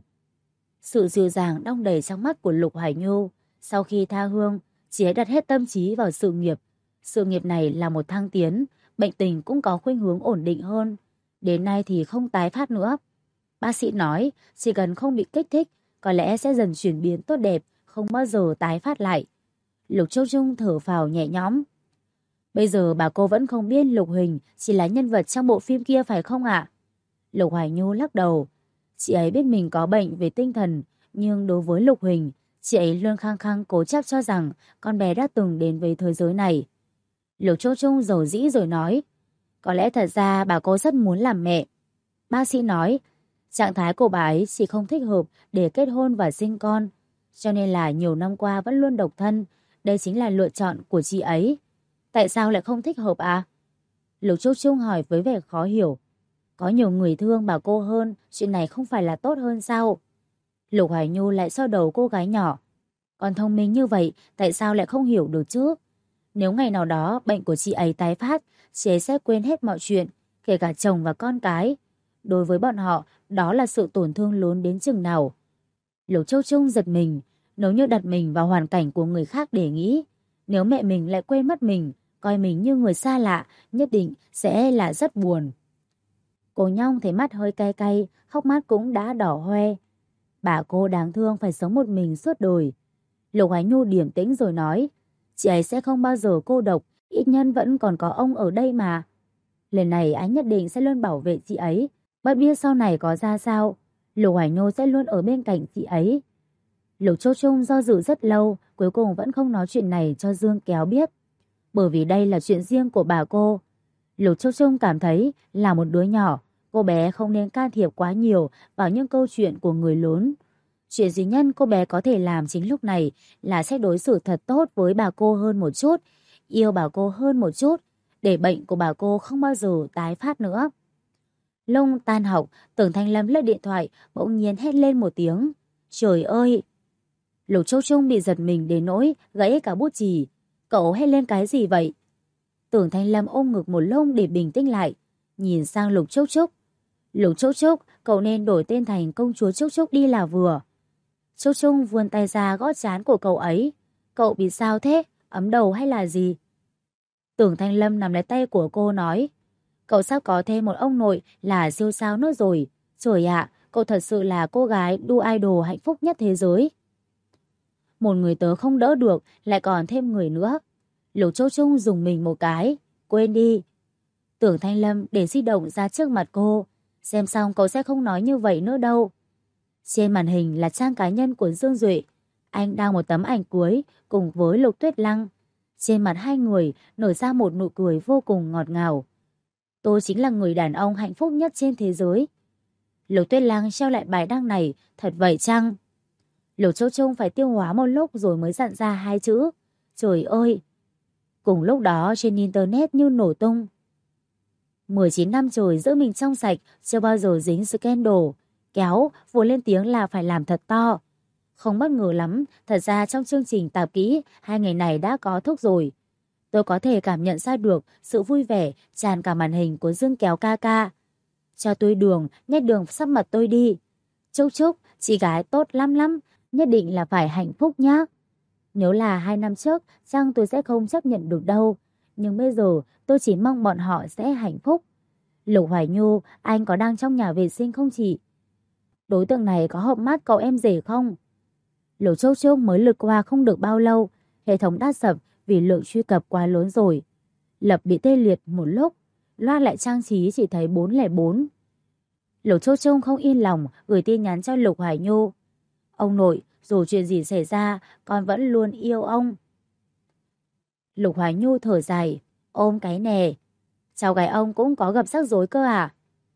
Sự dịu dàng đong đầy trong mắt của Lục Hải Nhu. Sau khi tha hương, chị ấy đặt hết tâm trí vào sự nghiệp. Sự nghiệp này là một thăng tiến, bệnh tình cũng có khuynh hướng ổn định hơn. Đến nay thì không tái phát nữa. Bác sĩ nói chỉ cần không bị kích thích, có lẽ sẽ dần chuyển biến tốt đẹp, không bao giờ tái phát lại. Lục Châu Trung thở phào nhẹ nhõm. Bây giờ bà cô vẫn không biết Lục Huỳnh chỉ là nhân vật trong bộ phim kia phải không ạ? Lục Hoài Nhu lắc đầu. Chị ấy biết mình có bệnh về tinh thần, nhưng đối với Lục Huỳnh, chị ấy luôn khăng khăng cố chấp cho rằng con bé đã từng đến với thế giới này. Lục Châu Trung dầu dĩ rồi nói. Có lẽ thật ra bà cô rất muốn làm mẹ. Bác sĩ nói, trạng thái của bà ấy chỉ không thích hợp để kết hôn và sinh con, cho nên là nhiều năm qua vẫn luôn độc thân. Đây chính là lựa chọn của chị ấy. Tại sao lại không thích hợp à? Lục Châu Trung hỏi với vẻ khó hiểu. Có nhiều người thương bà cô hơn, chuyện này không phải là tốt hơn sao? Lục Hoài Nhu lại xoa đầu cô gái nhỏ. Còn thông minh như vậy, tại sao lại không hiểu được chứ? Nếu ngày nào đó bệnh của chị ấy tái phát, chị ấy sẽ quên hết mọi chuyện, kể cả chồng và con cái. Đối với bọn họ, đó là sự tổn thương lớn đến chừng nào. Lục Châu Trung giật mình, nếu như đặt mình vào hoàn cảnh của người khác để nghĩ, nếu mẹ mình lại quên mất mình, coi mình như người xa lạ, nhất định sẽ là rất buồn. Cô Nhong thấy mắt hơi cay cay, hốc mắt cũng đã đỏ hoe. Bà cô đáng thương phải sống một mình suốt đời. Lục Hoài Nhu điềm tĩnh rồi nói, chị ấy sẽ không bao giờ cô độc, ít nhân vẫn còn có ông ở đây mà. Lần này anh nhất định sẽ luôn bảo vệ chị ấy, bất biết sau này có ra sao, Lục Hoài Nhu sẽ luôn ở bên cạnh chị ấy. Lục Châu Trung do dự rất lâu, cuối cùng vẫn không nói chuyện này cho Dương Kéo biết. Bởi vì đây là chuyện riêng của bà cô. Lục Châu Trung cảm thấy là một đứa nhỏ, cô bé không nên can thiệp quá nhiều vào những câu chuyện của người lớn. Chuyện duy nhất cô bé có thể làm chính lúc này là sẽ đối xử thật tốt với bà cô hơn một chút, yêu bà cô hơn một chút, để bệnh của bà cô không bao giờ tái phát nữa. Lúc tan học, Tưởng Thanh Lâm lướt điện thoại, bỗng nhiên hét lên một tiếng. Trời ơi! Lục Châu Trung bị giật mình đến nỗi gãy cả bút chì. Cậu hét lên cái gì vậy? Tưởng Thanh Lâm ôm ngực một lúc để bình tĩnh lại, nhìn sang Lục Trúc Trúc. Lục Trúc Trúc, cậu nên đổi tên thành công chúa Trúc Trúc đi là vừa. Trúc Trúc vươn tay ra gõ trán của cậu ấy. Cậu bị sao thế? Ấm đầu hay là gì? Tưởng Thanh Lâm nắm lấy tay của cô nói. Cậu sắp có thêm một ông nội là siêu sao nữa rồi. Trời ạ, cậu thật sự là cô gái đu idol hạnh phúc nhất thế giới. Một người tớ không đỡ được, lại còn thêm người nữa. Lục Châu Trung dùng mình một cái. Quên đi. Tưởng Thanh Lâm để di động ra trước mặt cô. Xem xong cậu sẽ không nói như vậy nữa đâu. Trên màn hình là trang cá nhân của Dương Duệ. Anh đăng một tấm ảnh cưới cùng với Lục Tuyết Lăng. Trên mặt hai người nở ra một nụ cười vô cùng ngọt ngào. Tôi chính là người đàn ông hạnh phúc nhất trên thế giới. Lục Tuyết Lăng treo lại bài đăng này, thật vậy chăng? Lục Châu Trung phải tiêu hóa một lúc rồi mới dặn ra hai chữ. Trời ơi! Cùng lúc đó trên internet như nổ tung. 19 năm trời giữ mình trong sạch, chưa bao giờ dính scandal. Kéo, vừa lên tiếng là phải làm thật to. Không bất ngờ lắm, thật ra trong chương trình tạp kỹ, hai ngày này đã có thúc rồi. Tôi có thể cảm nhận ra được sự vui vẻ tràn cả màn hình của Dương Kéo ca ca. Cho tôi đường, nhét đường sắp mặt tôi đi. Chúc chúc, chị gái tốt lắm lắm. nhất định là phải hạnh phúc nhá. Nếu là 2 năm trước, chắc tôi sẽ không chấp nhận được đâu. Nhưng bây giờ tôi chỉ mong bọn họ sẽ hạnh phúc. Lục Hoài Nhu, anh có đang trong nhà vệ sinh không chị? Đối tượng này có hợp mắt cậu em rể không? Lục Chốc Chốc mới lướt qua không được bao lâu, hệ thống đã sập vì lượng truy cập quá lớn rồi. Lập bị tê liệt một lúc, loa lại trang trí chỉ thấy 404. Lục Chốc Chốc không yên lòng gửi tin nhắn cho Lục Hoài Nhu. Ông nội, dù chuyện gì xảy ra, con vẫn luôn yêu ông. Lục Hoài Nhu thở dài, ôm cái nè. Cháu gái ông cũng có gặp rắc rối cơ à?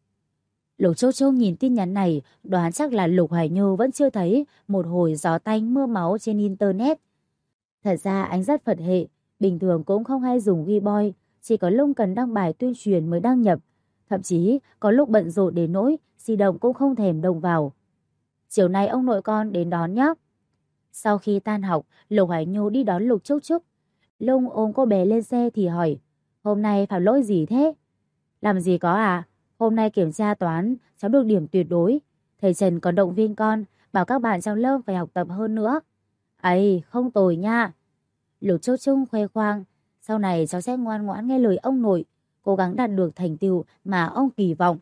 Lục Châu Châu nhìn tin nhắn này, đoán chắc là Lục Hoài Nhu vẫn chưa thấy một hồi gió tanh mưa máu trên Internet. Thật ra anh rất Phật hệ, bình thường cũng không hay dùng Gboy, chỉ có lúc cần đăng bài tuyên truyền mới đăng nhập. Thậm chí có lúc bận rộn đến nỗi di động cũng không thèm động vào. Chiều nay ông nội con đến đón nhé. Sau khi tan học, Lục Hoài Nhu đi đón Lục Trúc Trúc. Lung ôm cô bé lên xe thì hỏi, hôm nay phạm lỗi gì thế? Làm gì có à? Hôm nay kiểm tra toán, cháu được điểm tuyệt đối. Thầy Trần còn động viên con, bảo các bạn trong lớp phải học tập hơn nữa. Ấy, không tồi nha. Lục Trúc Trúc khoe khoang, sau này cháu sẽ ngoan ngoãn nghe lời ông nội, cố gắng đạt được thành tựu mà ông kỳ vọng.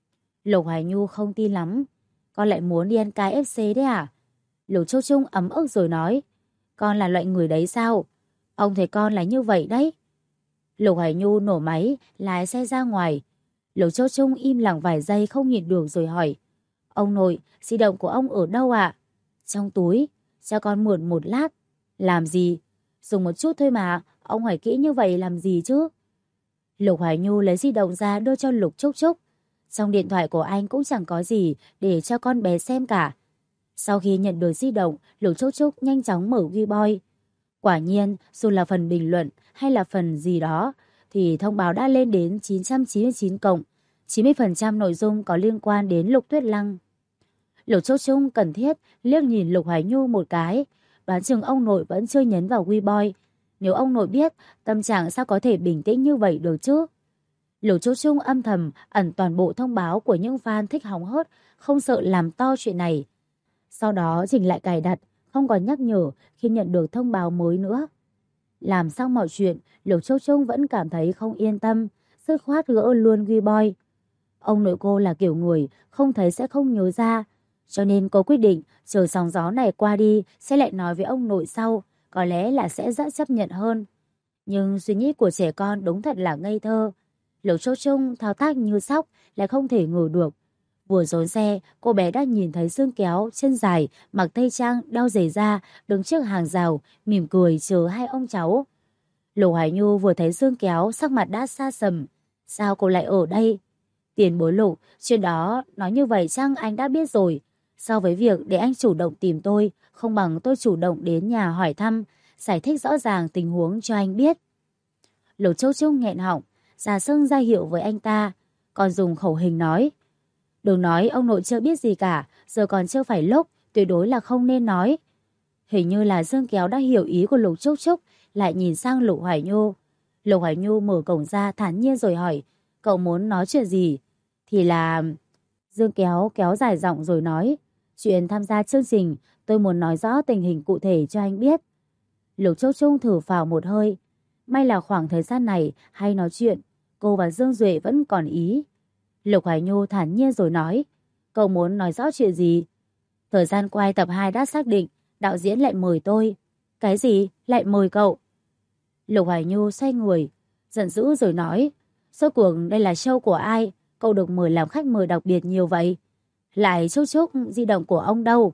Lục Hoài Nhu không tin lắm. Con lại muốn đi ăn KFC đấy à? Lục Trúc Trúc ấm ức rồi nói, con là loại người đấy sao? Ông thấy con là như vậy đấy. Lục Hoài Nhu nổ máy, lái xe ra ngoài. Lục Châu Trung im lặng vài giây không nhịn được rồi hỏi, ông nội, di động của ông ở đâu ạ? Trong túi, cho con mượn một lát. Làm gì? Dùng một chút thôi mà, ông hỏi kỹ như vậy làm gì chứ? Lục Hoài Nhu lấy di động ra đưa cho Lục Trúc Trúc. Trong điện thoại của anh cũng chẳng có gì để cho con bé xem cả. Sau khi nhận được di động, Lục Trúc Trúc nhanh chóng mở Gboy. Quả nhiên, dù là phần bình luận hay là phần gì đó, thì thông báo đã lên đến 999 cộng, 90% nội dung có liên quan đến Lục Tuyết Lăng. Lục Trúc Trúc cần thiết liếc nhìn Lục Hoài Nhu một cái, đoán chừng ông nội vẫn chưa nhấn vào Gboy. Nếu ông nội biết, tâm trạng sao có thể bình tĩnh như vậy được chứ? Lục Trúc Trúc âm thầm ẩn toàn bộ thông báo của những fan thích hóng hớt, không sợ làm to chuyện này. Sau đó chỉnh lại cài đặt, không còn nhắc nhở khi nhận được thông báo mới nữa. Làm xong mọi chuyện, Lục Trúc Trúc vẫn cảm thấy không yên tâm, dứt khoát gỡ luôn Gboy. Ông nội cô là kiểu người không thấy sẽ không nhớ ra, cho nên cô quyết định chờ sóng gió này qua đi sẽ lại nói với ông nội sau, có lẽ là sẽ rất chấp nhận hơn. Nhưng suy nghĩ của trẻ con đúng thật là ngây thơ. Lục Trúc Trúc thao tác như sóc lại không thể ngờ được. Vừa xuống xe, cô bé đã nhìn thấy Dương Kéo, chân dài, mặc tây trang, đeo giày da, đứng trước hàng rào, mỉm cười chờ hai ông cháu. Lục Hoài Nhu vừa thấy Dương Kéo, sắc mặt đã xa sầm. Sao cô lại ở đây? Tiền bối Lục, chuyện đó, nói như vậy chăng anh đã biết rồi. So với việc để anh chủ động tìm tôi, không bằng tôi chủ động đến nhà hỏi thăm, giải thích rõ ràng tình huống cho anh biết. Lục Châu Trung nghẹn họng, giả sưng ra hiệu với anh ta, còn dùng khẩu hình nói. Đừng nói ông nội chưa biết gì cả, giờ còn chưa phải lúc, tuyệt đối là không nên nói. Hình như là Dương Kéo đã hiểu ý của Lục Trúc Trúc, lại nhìn sang Lục Hoài Nhu. Lục Hoài Nhu mở cổng ra thản nhiên rồi hỏi, cậu muốn nói chuyện gì? Thì là... Dương Kéo kéo dài giọng rồi nói, chuyện tham gia chương trình, tôi muốn nói rõ tình hình cụ thể cho anh biết. Lục Trúc Trúc thở phào một hơi. May là khoảng thời gian này hay nói chuyện, cô và Dương Duệ vẫn còn ý. Lục Hoài Nhu thản nhiên rồi nói, cậu muốn nói rõ chuyện gì? Thời gian quay tập 2 đã xác định, đạo diễn lại mời tôi. Cái gì? Lại mời cậu? Lục Hoài Nhu xoay người, giận dữ rồi nói, rốt cuộc đây là show của ai? Cậu được mời làm khách mời đặc biệt nhiều vậy. Lại Trúc Trúc, di động của ông đâu?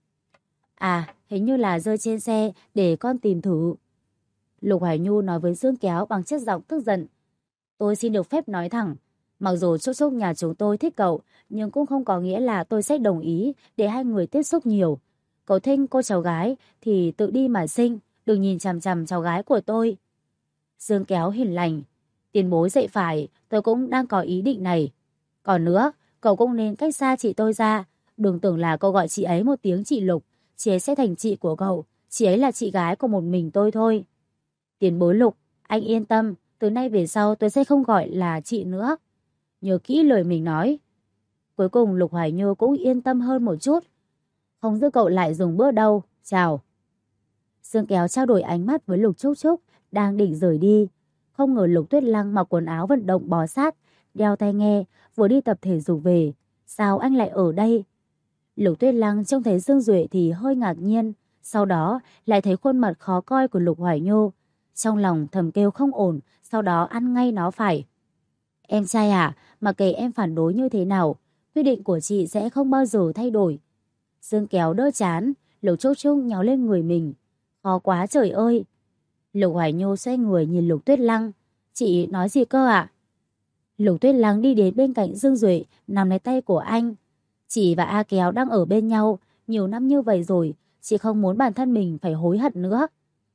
À, hình như là rơi trên xe để con tìm thử. Lục Hoài Nhu nói với Dương Kéo bằng chất giọng tức giận. Tôi xin được phép nói thẳng, mặc dù Trúc Trúc nhà chúng tôi thích cậu, nhưng cũng không có nghĩa là tôi sẽ đồng ý để hai người tiếp xúc nhiều. Cậu thích cô cháu gái thì tự đi mà sinh, đừng nhìn chằm chằm cháu gái của tôi. Dương Kéo hiền lành. Tiền bối dạy phải, tôi cũng đang có ý định này. Còn nữa, cậu cũng nên cách xa chị tôi ra. Đừng tưởng là cậu gọi chị ấy một tiếng chị Lục, chị ấy sẽ thành chị của cậu. Chị ấy là chị gái của một mình tôi thôi. Tiền bối Lục, anh yên tâm, từ nay về sau tôi sẽ không gọi là chị nữa. Nhớ kỹ lời mình nói. Cuối cùng Lục Hoài Như cũng yên tâm hơn một chút. không giữ cậu lại dùng bữa đâu, chào. Dương Kéo trao đổi ánh mắt với Lục Trúc Trúc, đang định rời đi. Không ngờ Lục Tuyết Lăng mặc quần áo vận động bó sát, đeo tai nghe, vừa đi tập thể dục về. Sao anh lại ở đây? Lục Tuyết Lăng trông thấy Dương Duệ thì hơi ngạc nhiên, sau đó lại thấy khuôn mặt khó coi của Lục Hoài Nhô. Trong lòng thầm kêu không ổn, sau đó ăn ngay nó phải. Em trai à, mà kể em phản đối như thế nào, quyết định của chị sẽ không bao giờ thay đổi. Dương Kéo đỡ chán, Lục Trúc Trúc nhào lên người mình. Khó quá trời ơi. Lục Hoài Nhô xoay người nhìn Lục Tuyết Lăng. Chị nói gì cơ ạ? Lục Tuyết Lăng đi đến bên cạnh Dương Duệ, nắm lấy tay của anh. Chị và A Kéo đang ở bên nhau nhiều năm như vậy rồi, chị không muốn bản thân mình phải hối hận nữa.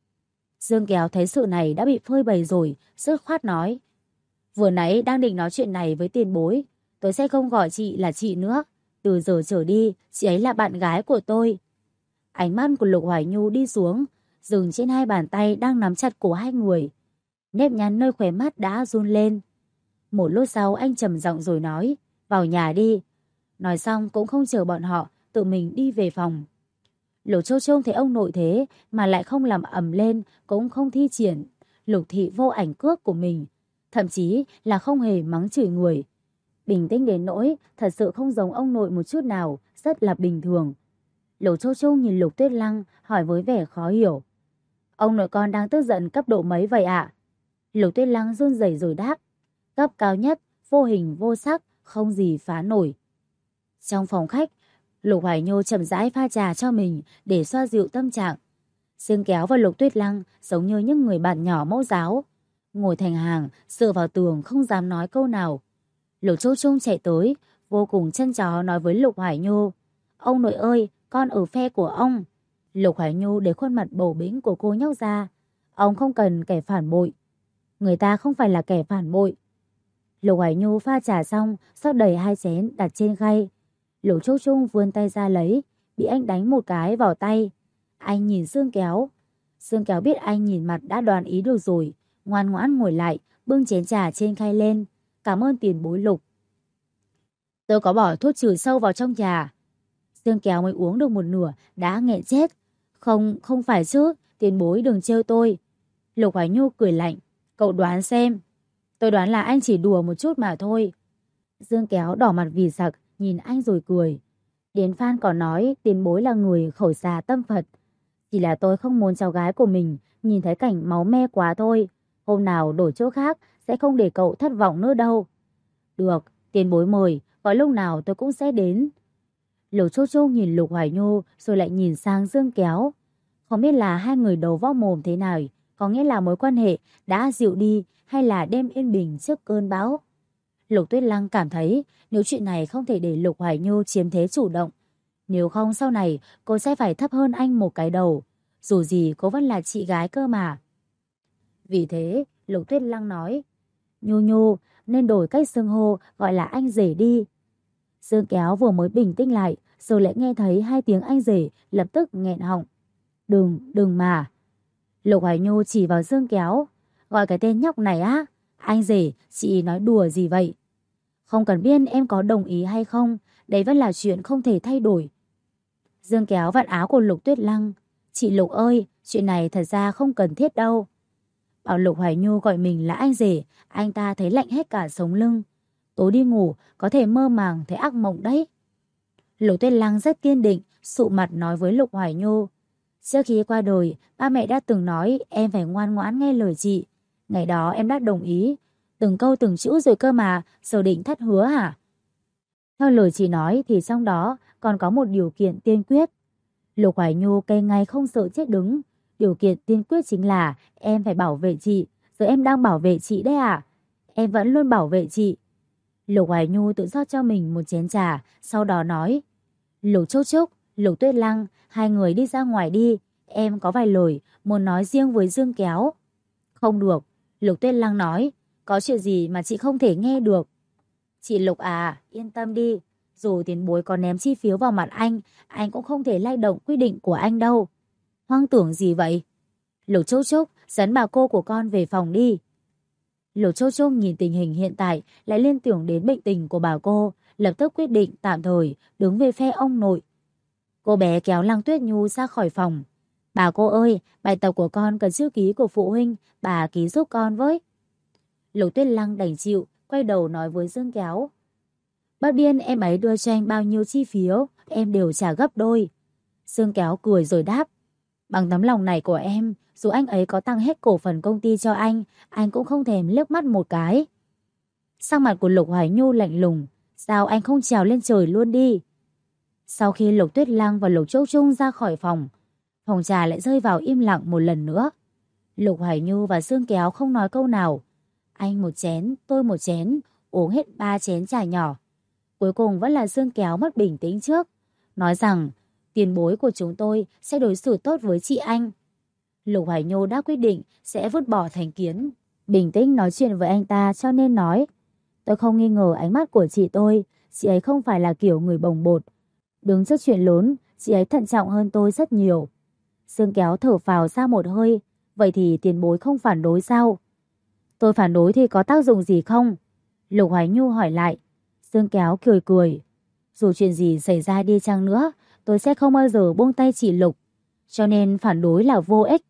Dương Kéo thấy sự này đã bị phơi bày rồi, dứt khoát nói. Vừa nãy đang định nói chuyện này với tiền bối, tôi sẽ không gọi chị là chị nữa. Từ giờ trở đi, chị ấy là bạn gái của tôi. Ánh mắt của Lục Hoài Nhu đi xuống, dừng trên hai bàn tay đang nắm chặt cổ hai người. Nếp nhăn nơi khóe mắt đã run lên. Một lúc sau anh trầm giọng rồi nói, vào nhà đi. Nói xong cũng không chờ bọn họ, tự mình đi về phòng. Lục Châu Châu thấy ông nội thế mà lại không làm ầm lên, cũng không thi triển lục thị vô ảnh cước của mình, thậm chí là không hề mắng chửi người. Bình tĩnh đến nỗi thật sự không giống ông nội một chút nào, rất là bình thường. Lục Châu Châu nhìn Lục Tuyết Lăng hỏi với vẻ khó hiểu. Ông nội con đang tức giận cấp độ mấy vậy ạ? Lục Tuyết Lăng run rẩy rồi đáp. Cấp cao nhất, vô hình vô sắc, không gì phá nổi. Trong phòng khách, Lục Hoài Nhô chậm rãi pha trà cho mình để xoa dịu tâm trạng. Dương Kéo và Lục Tuyết Lăng giống như những người bạn nhỏ mẫu giáo. Ngồi thành hàng, dựa vào tường không dám nói câu nào. Lục Châu Trung chạy tới, vô cùng trân chó nói với Lục Hoài Nhô. Ông nội ơi, con ở phe của ông. Lục Hoài Nhô để khuôn mặt bầu bĩnh của cô nhóc ra. Ông không cần kẻ phản bội. Người ta không phải là kẻ phản bội. Lục Hoài Nhô pha trà xong, rót đầy hai chén đặt trên khay. Lục Trúc Trung vươn tay ra lấy, bị anh đánh một cái vào tay. Anh nhìn Dương Kéo. Dương Kéo biết anh nhìn mặt đã đoán ý được rồi, ngoan ngoãn ngồi lại, bưng chén trà trên khay lên. Cảm ơn tiền bối Lục. Tôi có bỏ thuốc trừ sâu vào trong trà. Dương Kéo mới uống được một nửa, đã nghẹn chết. Không, không phải chứ, tiền bối đừng trêu tôi. Lục Hoài Nhu cười lạnh. Cậu đoán xem. Tôi đoán là anh chỉ đùa một chút mà thôi. Dương Kéo đỏ mặt vì sặc, nhìn anh rồi cười. Điền Phan còn nói tiền bối là người khẩu xà tâm Phật. Chỉ là tôi không muốn cháu gái của mình nhìn thấy cảnh máu me quá thôi. Hôm nào đổi chỗ khác sẽ không để cậu thất vọng nữa đâu. Được, tiền bối mời, có lúc nào tôi cũng sẽ đến. Lục Châu Châu nhìn Lục Hoài Nhu rồi lại nhìn sang Dương Kéo. Không biết là hai người đầu võ mồm thế nào, có nghĩa là mối quan hệ đã dịu đi hay là đêm yên bình trước cơn bão. Lục Tuyết Lăng cảm thấy nếu chuyện này không thể để Lục Hoài Nhu chiếm thế chủ động. Nếu không sau này cô sẽ phải thấp hơn anh một cái đầu. Dù gì cô vẫn là chị gái cơ mà. Vì thế Lục Tuyết Lăng nói, Nhu Nhu nên đổi cách xưng hô gọi là anh rể đi. Dương Kéo vừa mới bình tĩnh lại rồi lại nghe thấy hai tiếng anh rể, lập tức nghẹn họng. Đừng mà. Lục Hoài Nhu chỉ vào Dương Kéo. Gọi cái tên nhóc này á? Anh rể, chị nói đùa gì vậy? Không cần biết em có đồng ý hay không, đấy vẫn là chuyện không thể thay đổi. Dương Kéo vạt áo của Lục Tuyết Lăng. Chị Lục ơi, chuyện này thật ra không cần thiết đâu. Bảo Lục Hoài Nhu gọi mình là anh rể, anh ta thấy lạnh hết cả sống lưng. Tối đi ngủ, có thể mơ màng thấy ác mộng đấy. Lục Tuyết Lăng rất kiên định, sụ mặt nói với Lục Hoài Nhu. Trước khi qua đời, ba mẹ đã từng nói em phải ngoan ngoãn nghe lời chị. Ngày đó em đã đồng ý. Từng câu từng chữ rồi cơ mà, giờ định thất hứa hả? Theo lời chị nói thì trong đó còn có một điều kiện tiên quyết. Lục Hoài Nhu cây ngay không sợ chết đứng. Điều kiện tiên quyết chính là em phải bảo vệ chị. Giờ em đang bảo vệ chị đấy à? Em vẫn luôn bảo vệ chị. Lục Hoài Nhu tự rót cho mình một chén trà, sau đó nói. Lục Trúc Trúc, Lục Tuyết Lăng, hai người đi ra ngoài đi. Em có vài lời muốn nói riêng với Dương Kéo. Không được, Lục Tuyết Lăng nói. Có chuyện gì mà chị không thể nghe được? Chị Lục à, yên tâm đi. Dù tiền bối có ném chi phiếu vào mặt anh cũng không thể lay động quy định của anh đâu. Hoang tưởng gì vậy? Lục Trúc Trúc, dẫn bà cô của con về phòng đi. Lục Trúc Trúc nhìn tình hình hiện tại lại liên tưởng đến bệnh tình của bà cô, lập tức quyết định tạm thời đứng về phe ông nội. Cô bé kéo Lăng Tuyết Nhu ra khỏi phòng. Bà cô ơi, bài tập của con cần chữ ký của phụ huynh, bà ký giúp con với. Lục Tuyết Lăng đành chịu, quay đầu nói với Dương Kéo. Bác Biên em ấy đưa cho anh bao nhiêu chi phiếu, em đều trả gấp đôi. Dương Kéo cười rồi đáp. Bằng tấm lòng này của em, dù anh ấy có tăng hết cổ phần công ty cho anh cũng không thèm liếc mắt một cái. Sắc mặt của Lục Hoài Nhu lạnh lùng. Sao anh không trèo lên trời luôn đi? Sau khi Lục Tuyết Lăng và Lục Châu Trung ra khỏi phòng, phòng trà lại rơi vào im lặng một lần nữa. Lục Hoài Nhu và Dương Kéo không nói câu nào. Anh một chén, tôi một chén, uống hết 3 chén trà nhỏ. Cuối cùng vẫn là Dương Kéo mất bình tĩnh trước, nói rằng tiền bối của chúng tôi sẽ đối xử tốt với chị anh. Lục Hoài Nhu đã quyết định sẽ vứt bỏ thành kiến, bình tĩnh nói chuyện với anh ta, cho nên nói: tôi không nghi ngờ ánh mắt của chị tôi, chị ấy không phải là kiểu người bồng bột. Đứng trước chuyện lớn, chị ấy thận trọng hơn tôi rất nhiều. Dương Kéo thở phào ra một hơi. Vậy thì tiền bối không phản đối sao? Tôi phản đối thì có tác dụng gì không? Lục Hoài Nhu hỏi lại. Dương Kéo cười cười. Dù chuyện gì xảy ra đi chăng nữa, tôi sẽ không bao giờ buông tay chị Lục, cho nên phản đối là vô ích.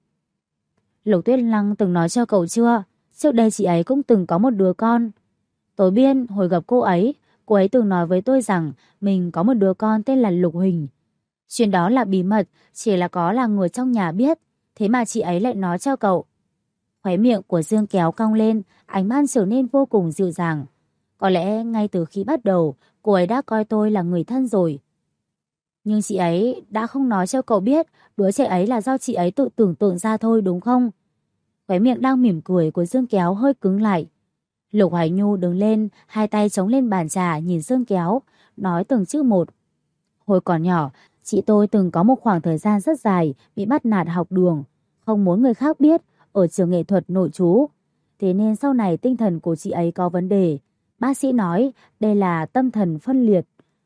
Lục Tuyết Lăng từng nói cho cậu chưa? Trước đây chị ấy cũng từng có một đứa con. Tôi biết hồi gặp cô ấy từng nói với tôi rằng mình có một đứa con tên là Lục Huỳnh. Chuyện đó là bí mật, chỉ là người trong nhà biết, thế mà chị ấy lại nói cho cậu. Khóe miệng của Dương Kéo cong lên, ánh mắt trở nên vô cùng dịu dàng. Có lẽ ngay từ khi bắt đầu, cô ấy đã coi tôi là người thân rồi. Nhưng chị ấy đã không nói cho cậu biết đứa trẻ ấy là do chị ấy tự tưởng tượng ra thôi đúng không? Khóe miệng đang mỉm cười của Dương Kéo hơi cứng lại. Lục Hoài Nhu đứng lên, hai tay chống lên bàn trà nhìn Dương Kéo, nói từng chữ một. Hồi còn nhỏ, chị tôi từng có một khoảng thời gian rất dài bị bắt nạt học đường, không muốn người khác biết, ở trường nghệ thuật nội trú. Thế nên sau này tinh thần của chị ấy có vấn đề. Bác sĩ nói đây là tâm thần phân liệt.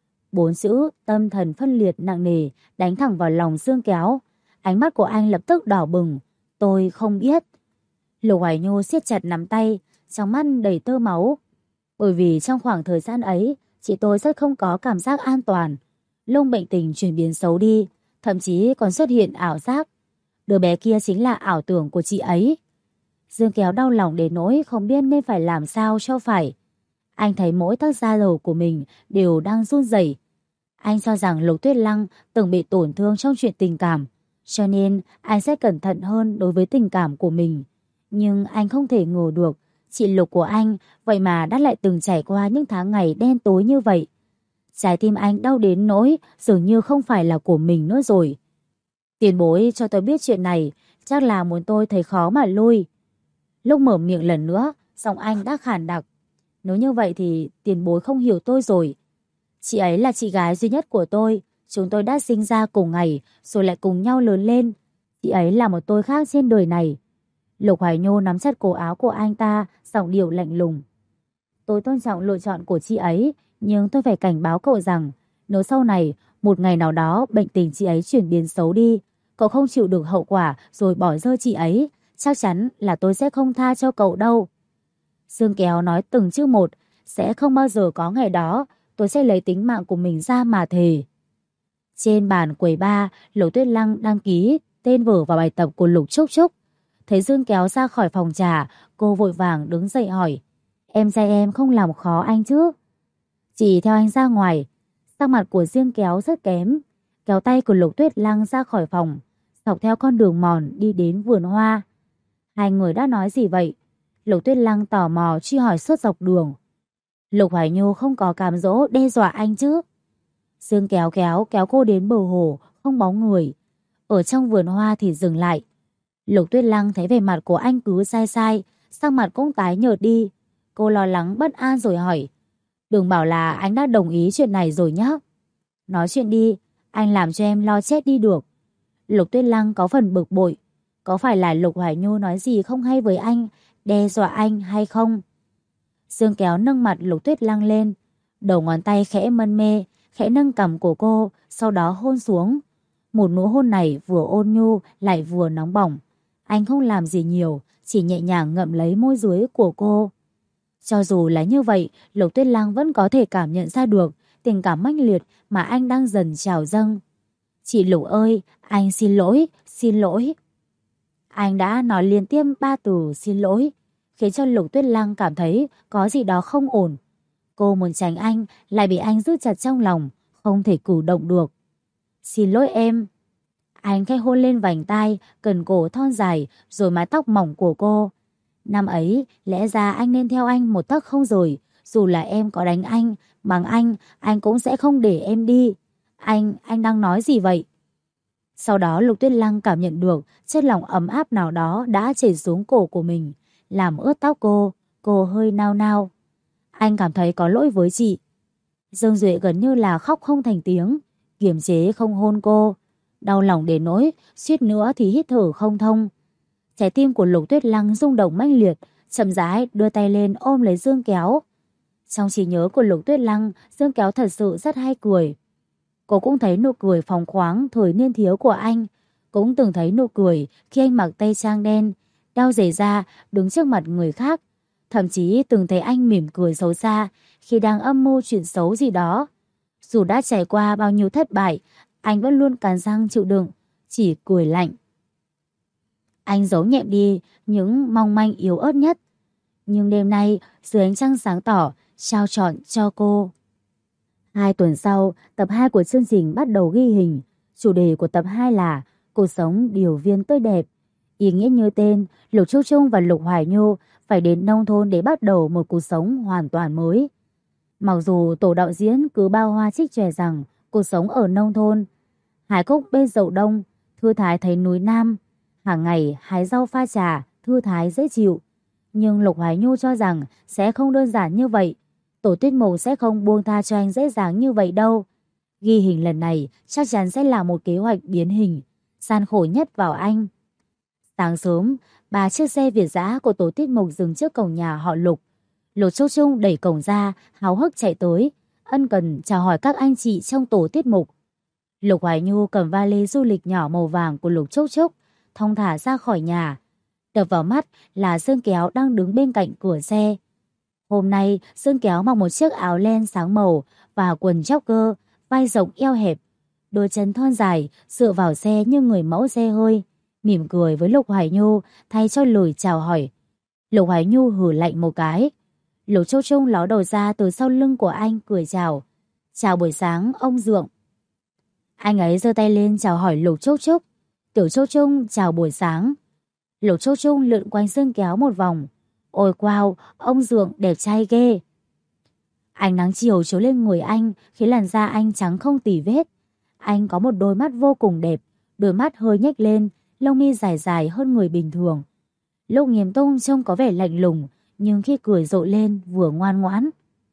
4 chữ tâm thần phân liệt nặng nề đánh thẳng vào lòng Dương Kéo. Ánh mắt của anh lập tức đỏ bừng. Tôi không biết. Lục Hoài Nhu siết chặt nắm tay, trong mắt đầy tơ máu. Bởi vì trong khoảng thời gian ấy, chị tôi rất không có cảm giác an toàn. Lúc bệnh tình chuyển biến xấu đi, thậm chí còn xuất hiện ảo giác. Đứa bé kia chính là ảo tưởng của chị ấy. Dương Kéo đau lòng đến nỗi không biết nên phải làm sao cho phải. Anh thấy mỗi tấc da đầu của mình đều đang run rẩy. Anh cho rằng Lục Tuyết Lăng từng bị tổn thương trong chuyện tình cảm, cho nên anh sẽ cẩn thận hơn đối với tình cảm của mình. Nhưng anh không thể ngờ được chị Lục của anh vậy mà đã lại từng trải qua những tháng ngày đen tối như vậy. Trái tim anh đau đến nỗi dường như không phải là của mình nữa rồi. Tiền bối cho tôi biết chuyện này, chắc là muốn tôi thấy khó mà lui. Lúc mở miệng lần nữa, giọng anh đã khàn đặc. Nếu như vậy thì tiền bối không hiểu tôi rồi. Chị ấy là chị gái duy nhất của tôi. Chúng tôi đã sinh ra cùng ngày, rồi lại cùng nhau lớn lên. Chị ấy là một tôi khác trên đời này. Lục Hoài Nhu nắm chặt cổ áo của anh ta, giọng điệu lạnh lùng. Tôi tôn trọng lựa chọn của chị ấy, nhưng tôi phải cảnh báo cậu rằng nếu sau này, một ngày nào đó bệnh tình chị ấy chuyển biến xấu đi, cậu không chịu được hậu quả rồi bỏ rơi chị ấy, chắc chắn là tôi sẽ không tha cho cậu đâu. Dương Kéo nói từng chữ một, sẽ không bao giờ có ngày đó, tôi sẽ lấy tính mạng của mình ra mà thề. Trên bàn quầy bar, Lục Tuyết Lăng đăng ký tên vở và bài tập của Lục Trúc Trúc. Thấy Dương Kéo ra khỏi phòng trà, cô vội vàng đứng dậy hỏi. Em trai em không làm khó anh chứ? Chỉ theo anh ra ngoài. Sắc mặt của Dương Kéo rất kém, kéo tay của Lục Tuyết Lăng ra khỏi phòng, dọc theo con đường mòn đi đến vườn hoa. Hai người đã nói gì vậy? Lục Tuyết Lăng tò mò truy hỏi suốt dọc đường. Lục Hoài Nhu không có cám dỗ đe dọa anh chứ? Dương Kéo kéo cô đến bờ hồ, không bóng người. Ở trong vườn hoa thì dừng lại. Lục Tuyết Lăng thấy vẻ mặt của anh cứ sai sai, sắc mặt cũng tái nhợt đi. Cô lo lắng bất an rồi hỏi. Đừng bảo là anh đã đồng ý chuyện này rồi nhá. Nói chuyện đi, anh làm cho em lo chết đi được. Lục Tuyết Lăng có phần bực bội. Có phải là Lục Hoài Nhu nói gì không hay với anh, đe dọa anh hay không? Dương Kéo nâng mặt Lục Tuyết Lăng lên, đầu ngón tay khẽ mân mê, khẽ nâng cằm của cô, sau đó hôn xuống. Một nụ hôn này vừa ôn nhu lại vừa nóng bỏng. Anh không làm gì nhiều, chỉ nhẹ nhàng ngậm lấy môi dưới của cô. Cho dù là như vậy, Lục Tuyết Lăng vẫn có thể cảm nhận ra được tình cảm mãnh liệt mà anh đang dần trào dâng. Chị Lục ơi, anh xin lỗi, xin lỗi. Anh đã nói liên tiếp 3 từ xin lỗi, khiến cho Lục Tuyết Lăng cảm thấy có gì đó không ổn. Cô muốn tránh anh, lại bị anh giữ chặt trong lòng, không thể cử động được. Xin lỗi em. Anh khẽ hôn lên vành tai, cần cổ thon dài, rồi mái tóc mỏng của cô. Năm ấy, lẽ ra anh nên theo anh một tấc không rời. Dù là em có đánh anh, bằng anh cũng sẽ không để em đi. Anh đang nói gì vậy? Sau đó Lục Tuyết Lăng cảm nhận được chất lỏng ấm áp nào đó đã chảy xuống cổ của mình, làm ướt tóc cô hơi nao nao. Anh cảm thấy có lỗi với chị. Dương Duệ gần như là khóc không thành tiếng, kiềm chế không hôn cô. Đau lòng đến nỗi, suýt nữa thì hít thở không thông. Trái tim của Lục Tuyết Lăng rung động mãnh liệt, chậm rãi đưa tay lên ôm lấy Dương Kéo. Trong trí nhớ của Lục Tuyết Lăng, Dương Kéo thật sự rất hay cười. Cô cũng thấy nụ cười phóng khoáng thời niên thiếu của anh, cũng từng thấy nụ cười khi anh mặc tây trang đen, đeo giày da đứng trước mặt người khác. Thậm chí từng thấy anh mỉm cười xấu xa khi đang âm mưu chuyện xấu gì đó. Dù đã trải qua bao nhiêu thất bại, anh vẫn luôn cắn răng chịu đựng, chỉ cười lạnh. Anh giấu nhẹm đi những mong manh yếu ớt nhất. Nhưng đêm nay, dưới ánh trăng sáng tỏ, trao trọn cho cô. 2 tuần sau, tập 2 của chương trình bắt đầu ghi hình. Chủ đề của tập 2 là cuộc sống điều viên tươi đẹp. Ý nghĩa như tên, Lục Châu Trung và Lục Hoài Nhu phải đến nông thôn để bắt đầu một cuộc sống hoàn toàn mới. Mặc dù tổ đạo diễn cứ bao hoa trích chòe rằng cuộc sống ở nông thôn, hái cúc bên dậu đông, thư thái thấy núi Nam, hàng ngày hái rau pha trà, thư thái dễ chịu. Nhưng Lục Hoài Nhu cho rằng sẽ không đơn giản như vậy. Tổ tiết mục sẽ không buông tha cho anh dễ dàng như vậy đâu. Ghi hình lần này chắc chắn sẽ là một kế hoạch biến hình, gian khổ nhất vào anh. Sáng sớm, 3 chiếc xe Việt dã của tổ tiết mục dừng trước cổng nhà họ Lục. Lục Châu Trung đẩy cổng ra, háo hức chạy tới, ân cần chào hỏi các anh chị trong tổ tiết mục. Lục Hoài Nhu cầm vali du lịch nhỏ màu vàng của Lục Châu Trúc, thong thả ra khỏi nhà. Đập vào mắt là Dương Kéo đang đứng bên cạnh cửa xe. Hôm nay, Dương Kéo mặc một chiếc áo len sáng màu và quần jogger, vai rộng eo hẹp. Đôi chân thon dài, dựa vào xe như người mẫu xe hơi, mỉm cười với Lục Hoài Nhu thay cho lời chào hỏi. Lục Hoài Nhu hừ lạnh một cái. Lục Châu Trung ló đầu ra từ sau lưng của anh cười chào. Chào buổi sáng, ông Dượng. Anh ấy giơ tay lên chào hỏi Lục Châu Trúc. Tiểu Châu Trung chào buổi sáng. Lục Châu Trung lượn quanh Dương Kéo một vòng. Ôi wow, ông Dượng đẹp trai ghê. Ánh nắng chiều chiếu lên người anh khiến làn da anh trắng không tì vết. Anh có một đôi mắt vô cùng đẹp, đôi mắt hơi nhếch lên, lông mi dài dài hơn người bình thường. Lúc nghiêm túc trông có vẻ lạnh lùng, nhưng khi cười rộ lên vừa ngoan ngoãn.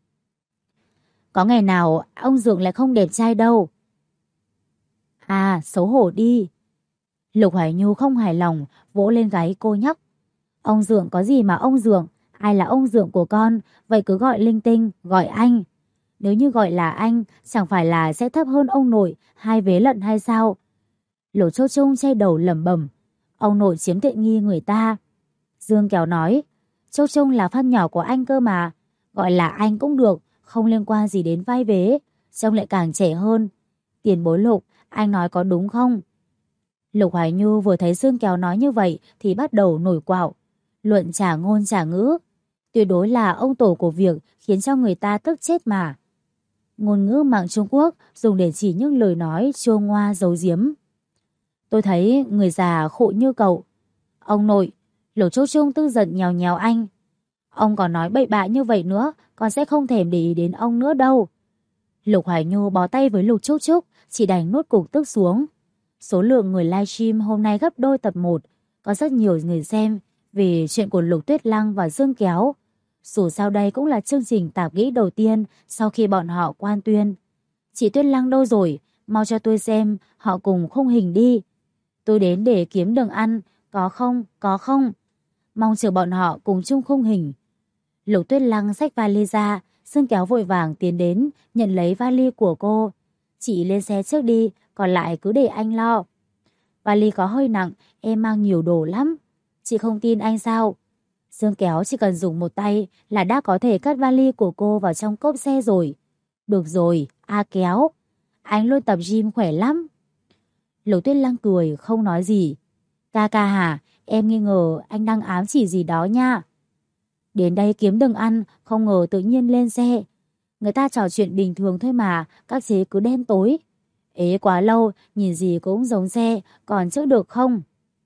Có ngày nào ông Dượng lại không đẹp trai đâu. À, xấu hổ đi. Lục Hoài Nhu không hài lòng, vỗ lên gáy cô nhóc. Ông Dượng có gì mà ông Dượng, ai là ông Dượng của con, vậy cứ gọi linh tinh, gọi anh. Nếu như gọi là anh, chẳng phải là sẽ thấp hơn ông nội 2 vế lận hay sao? Lục Châu Trung che đầu lẩm bẩm, ông nội chiếm tiện nghi người ta. Dương Kéo nói, Châu Trung là fan nhỏ của anh cơ mà, gọi là anh cũng được, không liên quan gì đến vai vế, trông lại càng trẻ hơn. Tiền bối Lục, anh nói có đúng không? Lục Hoài Nhu vừa thấy Dương Kéo nói như vậy thì bắt đầu nổi quạo, luận trả ngôn trả ngữ. Tuyệt đối là ông tổ của việc khiến cho người ta tức chết mà. Ngôn ngữ mạng Trung Quốc dùng để chỉ những lời nói chua ngoa giấu giếm. Tôi thấy người già khổ như cậu. Ông nội, Lục Châu Trung tức giận nhèo nhèo anh. Ông còn nói bậy bạ như vậy nữa, con sẽ không thèm để ý đến ông nữa đâu. Lục Hoài Nhu bó tay với Lục Trúc Trúc, chỉ đành nuốt cục tức xuống. Số lượng người livestream hôm nay gấp đôi tập 1, có rất nhiều người xem vì chuyện của Lục Tuyết Lăng và Dương Kéo. Dù sao đây cũng là chương trình tạp kỹ đầu tiên sau khi bọn họ quan tuyên. Chị Tuyết Lăng đâu rồi? Mau cho tôi xem, họ cùng khung hình đi. Tôi đến để kiếm đường ăn, có không, có không? Mong chờ bọn họ cùng chung khung hình. Lục Tuyết Lăng xách vali ra, Dương Kéo vội vàng tiến đến, nhận lấy vali của cô. Chị lên xe trước đi, còn lại cứ để anh lo. Vali có hơi nặng, em mang nhiều đồ lắm. Chị không tin anh sao? Dương Kéo chỉ cần dùng một tay là đã có thể cất vali của cô vào trong cốp xe rồi. Được rồi, A Kéo. Anh luôn tập gym khỏe lắm. Lục Tuyết Lăng cười không nói gì. Ca ca hả? Em nghi ngờ anh đang ám chỉ gì đó nha. Đến đây kiếm đừng ăn, không ngờ tự nhiên lên xe. Người ta trò chuyện bình thường thôi mà, các chế cứ đen tối. Ế quá lâu, nhìn gì cũng giống xe, còn chữa được không?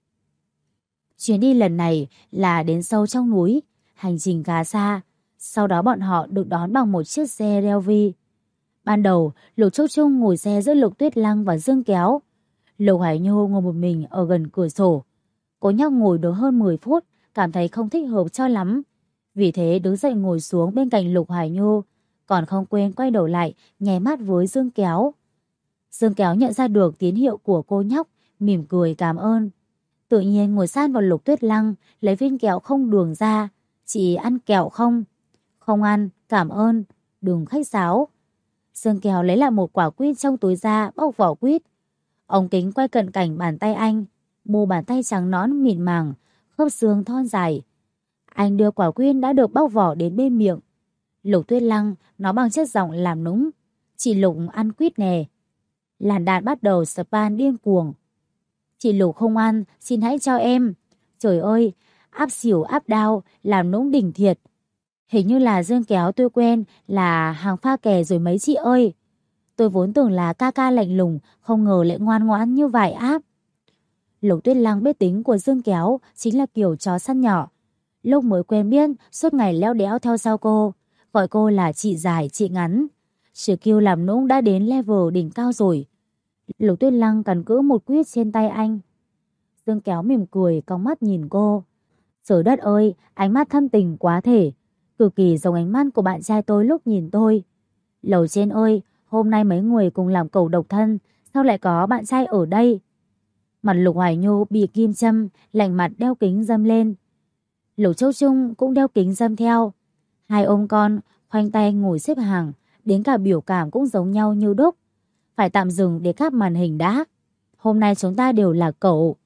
Chuyến đi lần này là đến sâu trong núi, hành trình khá xa. Sau đó bọn họ được đón bằng một chiếc xe Relvi. Ban đầu, Lục Trúc Trung ngồi xe giữa Lục Tuyết Lăng và Dương Kéo. Lục Hải Nhô ngồi một mình ở gần cửa sổ. Cô nhóc ngồi được hơn 10 phút, cảm thấy không thích hợp cho lắm. Vì thế đứng dậy ngồi xuống bên cạnh Lục Hải Nhô, còn không quên quay đầu lại, nháy mắt với Dương Kéo. Dương Kéo nhận ra được tín hiệu của cô nhóc, mỉm cười cảm ơn. Tự nhiên ngồi sát vào Lục Tuyết Lăng, lấy viên kẹo không đường ra. Chị ăn kẹo không? Không ăn, cảm ơn, đừng khách sáo. Dương Kéo lấy lại một quả quýt trong túi ra, bóc vỏ quýt. Ống kính quay cận cảnh bàn tay anh, mu bàn tay trắng nõn mịn màng, khớp xương thon dài. Anh đưa quả quýt đã được bóc vỏ đến bên miệng. Lục Tuyết Lăng nói bằng chất giọng làm nũng. Chị Lục ăn quýt nè. Làn đạn bắt đầu span điên cuồng. Chị Lục không ăn, xin hãy cho em. Trời ơi, áp xỉu áp đau, làm nũng đỉnh thiệt. Hình như là Dương Kéo tôi quen là hàng pha kè rồi mấy chị ơi. Tôi vốn tưởng là ca ca lạnh lùng, không ngờ lại ngoan ngoãn như vậy áp. Lục Tuyết Lăng biết tính của Dương Kéo chính là kiểu chó săn nhỏ. Lúc mới quen biết, suốt ngày leo đéo theo sau cô, gọi cô là chị dài, chị ngắn. Sự kiêu làm nũng đã đến level đỉnh cao rồi. Lục Tuyết Lăng cắn cữ một quýt trên tay anh. Dương Kéo mỉm cười, cong mắt nhìn cô. Trời đất ơi, ánh mắt thâm tình quá thể, cực kỳ giống ánh mắt của bạn trai tôi lúc nhìn tôi. Lầu trên ơi, hôm nay mấy người cùng làm cầu độc thân, sao lại có bạn trai ở đây? Mặt Lục Hoài Nhu bị kim châm, lạnh mặt đeo kính râm lên. Lục Châu Trung cũng đeo kính râm theo. Hai ông con khoanh tay ngồi xếp hàng, đến cả biểu cảm cũng giống nhau như đúc. Phải tạm dừng để cáp màn hình đã. Hôm nay chúng ta đều là cậu.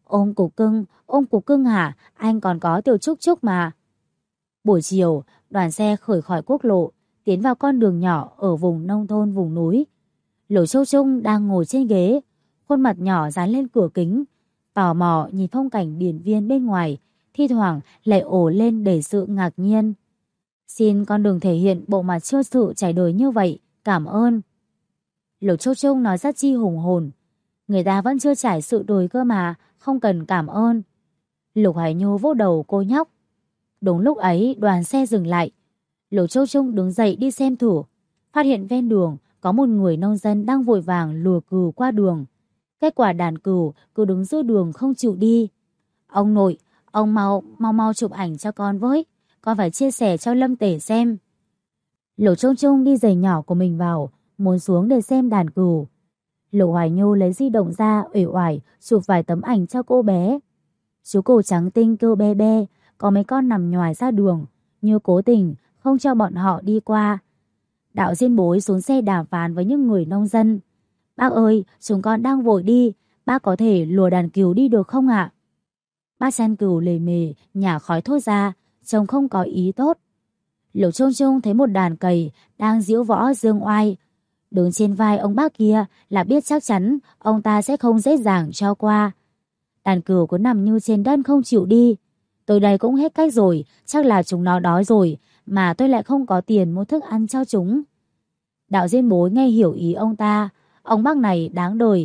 Ôm cục cưng hả? Anh còn có Tiểu Trúc Trúc mà. Buổi chiều, đoàn xe khởi khỏi quốc lộ, tiến vào con đường nhỏ ở vùng nông thôn vùng núi. Lục Châu Trung đang ngồi trên ghế, khuôn mặt nhỏ dán lên cửa kính, tò mò nhìn phong cảnh điển viên bên ngoài, thi thoảng lại ồ lên đầy sự ngạc nhiên. Xin con đừng thể hiện bộ mặt chưa sự trải đời như vậy, cảm ơn. Lục Châu Trung nói rất chi hùng hồn. Người ta vẫn chưa trải sự đời cơ mà, không cần cảm ơn. Lục Hải Nhu vỗ đầu cô nhóc. Đúng lúc ấy đoàn xe dừng lại. Lục Châu Trung đứng dậy đi xem thử. Phát hiện ven đường có một người nông dân đang vội vàng lùa cừu qua đường. Kết quả đàn cừu cứ đứng giữa đường không chịu đi. Ông nội, ông mau chụp ảnh cho con với. Con phải chia sẻ cho Lâm Tể xem. Lục Châu Trung đi giày nhỏ của mình vào, muốn xuống để xem đàn cừu. Lục Hoài Nhu lấy di động ra uể oải chụp vài tấm ảnh cho cô bé. Chú cừu trắng tinh kêu be be, có mấy con nằm nhoài ra đường, như cố tình không cho bọn họ đi qua. Đạo Diên Bối xuống xe đàm phán với những người nông dân. Bác ơi, chúng con đang vội đi, bác có thể lùa đàn cừu đi được không ạ? Bác chăn cừu lề mề, nhả khói thốt ra, trông không có ý tốt. Lục Trung Trung thấy một đàn cầy đang diễu võ dương oai. Đứng trên vai ông bác kia là biết chắc chắn ông ta sẽ không dễ dàng cho qua. Đàn cừu cứ nằm như trên đất không chịu đi. Tôi đây cũng hết cách rồi, chắc là chúng nó đói rồi, mà tôi lại không có tiền mua thức ăn cho chúng. Đạo Diên Bối nghe hiểu ý ông ta, ông bác này đáng đời.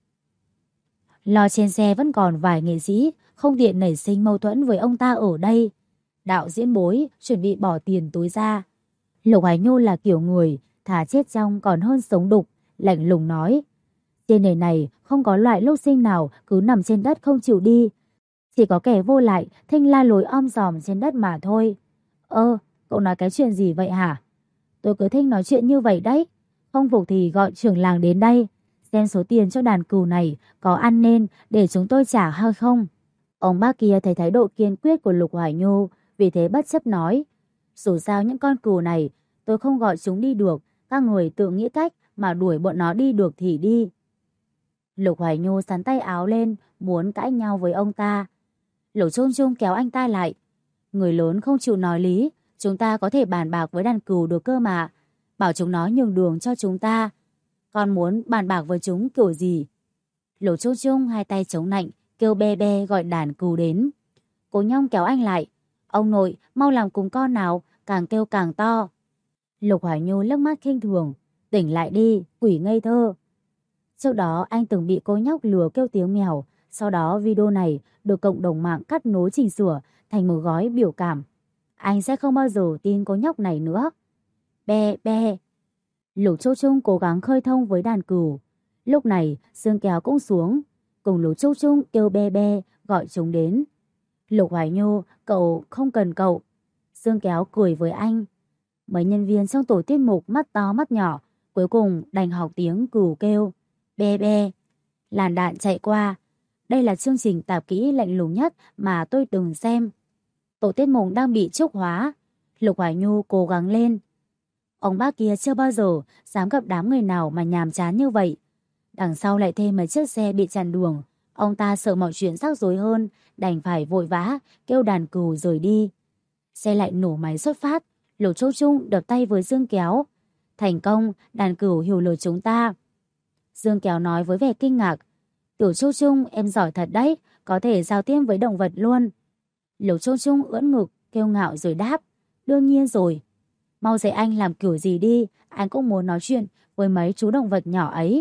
Lo trên xe vẫn còn vài nghệ sĩ, không tiện nảy sinh mâu thuẫn với ông ta ở đây. Đạo Diễn Bối chuẩn bị bỏ tiền túi ra. Lục Hải Nhu là kiểu người thà chết trong còn hơn sống đục, lạnh lùng nói. Trên đời này không có loại lúc sinh nào cứ nằm trên đất không chịu đi. Chỉ có kẻ vô lại thinh la lối om dòm trên đất mà thôi. Cậu nói cái chuyện gì vậy hả? Tôi cứ thích nói chuyện như vậy đấy. Không phục thì gọi trưởng làng đến đây, xem số tiền cho đàn cừu này có ăn nên để chúng tôi trả hay không. Ông bác kia thấy thái độ kiên quyết của Lục Hải Nhu, vì thế bất chấp nói. Dù sao những con cừu này tôi không gọi chúng đi được, các người tự nghĩ cách mà đuổi bọn nó đi được thì đi. Lục Hải Nhu sắn tay áo lên, muốn cãi nhau với ông ta. Lục Trung Trung kéo anh ta lại. Người lớn không chịu nói lý, chúng ta có thể bàn bạc với đàn cừu được cơ mà. Bảo chúng nó nhường đường cho chúng ta. Con muốn bàn bạc với chúng kiểu gì? Lục Trung Trung hai tay chống nạnh, kêu be be gọi đàn cừu đến. Cố Nhông kéo anh lại. Ông nội, mau làm cùng con nào, càng kêu càng to. Lục Hoài Nhu lướt mắt khinh thường. Tỉnh lại đi, quỷ ngây thơ. Trước đó anh từng bị cô nhóc lừa kêu tiếng mèo. Sau đó video này được cộng đồng mạng cắt nối chỉnh sửa thành một gói biểu cảm. Anh sẽ không bao giờ tin cô nhóc này nữa. Be be. Lục Châu Trung cố gắng khơi thông với đàn cừu. Lúc này Dương Kéo cũng xuống. Cùng Lục Châu Trung kêu be be gọi chúng đến. Lục Hoài Nhu, cậu không cần cậu. Dương Kéo cười với anh. Mấy nhân viên trong tổ tiết mục mắt to mắt nhỏ cuối cùng đành học tiếng cừu kêu. Be be. Làn đạn chạy qua. Đây là chương trình tạp kỹ lạnh lùng nhất mà tôi từng xem. Tổ tiết mục đang bị trúc hóa. Lục Hoài Nhu cố gắng lên. Ông bác kia chưa bao giờ dám gặp đám người nào mà nhàm chán như vậy. Đằng sau lại thêm mấy chiếc xe bị chặn đường. Ông ta sợ mọi chuyện rắc rối hơn, đành phải vội vã kêu đàn cừu rời đi. Xe lại nổ máy xuất phát. Lục Châu Trung đập tay với Dương Kéo. Thành công, đàn cừu hiểu lời chúng ta. Dương Kéo nói với vẻ kinh ngạc. Tiểu Châu Trung, em giỏi thật đấy, có thể giao tiếp với động vật luôn. Lục Châu Trung ưỡn ngực, kêu ngạo rồi đáp. Đương nhiên rồi. Mau dạy anh làm kiểu gì đi, anh cũng muốn nói chuyện với mấy chú động vật nhỏ ấy.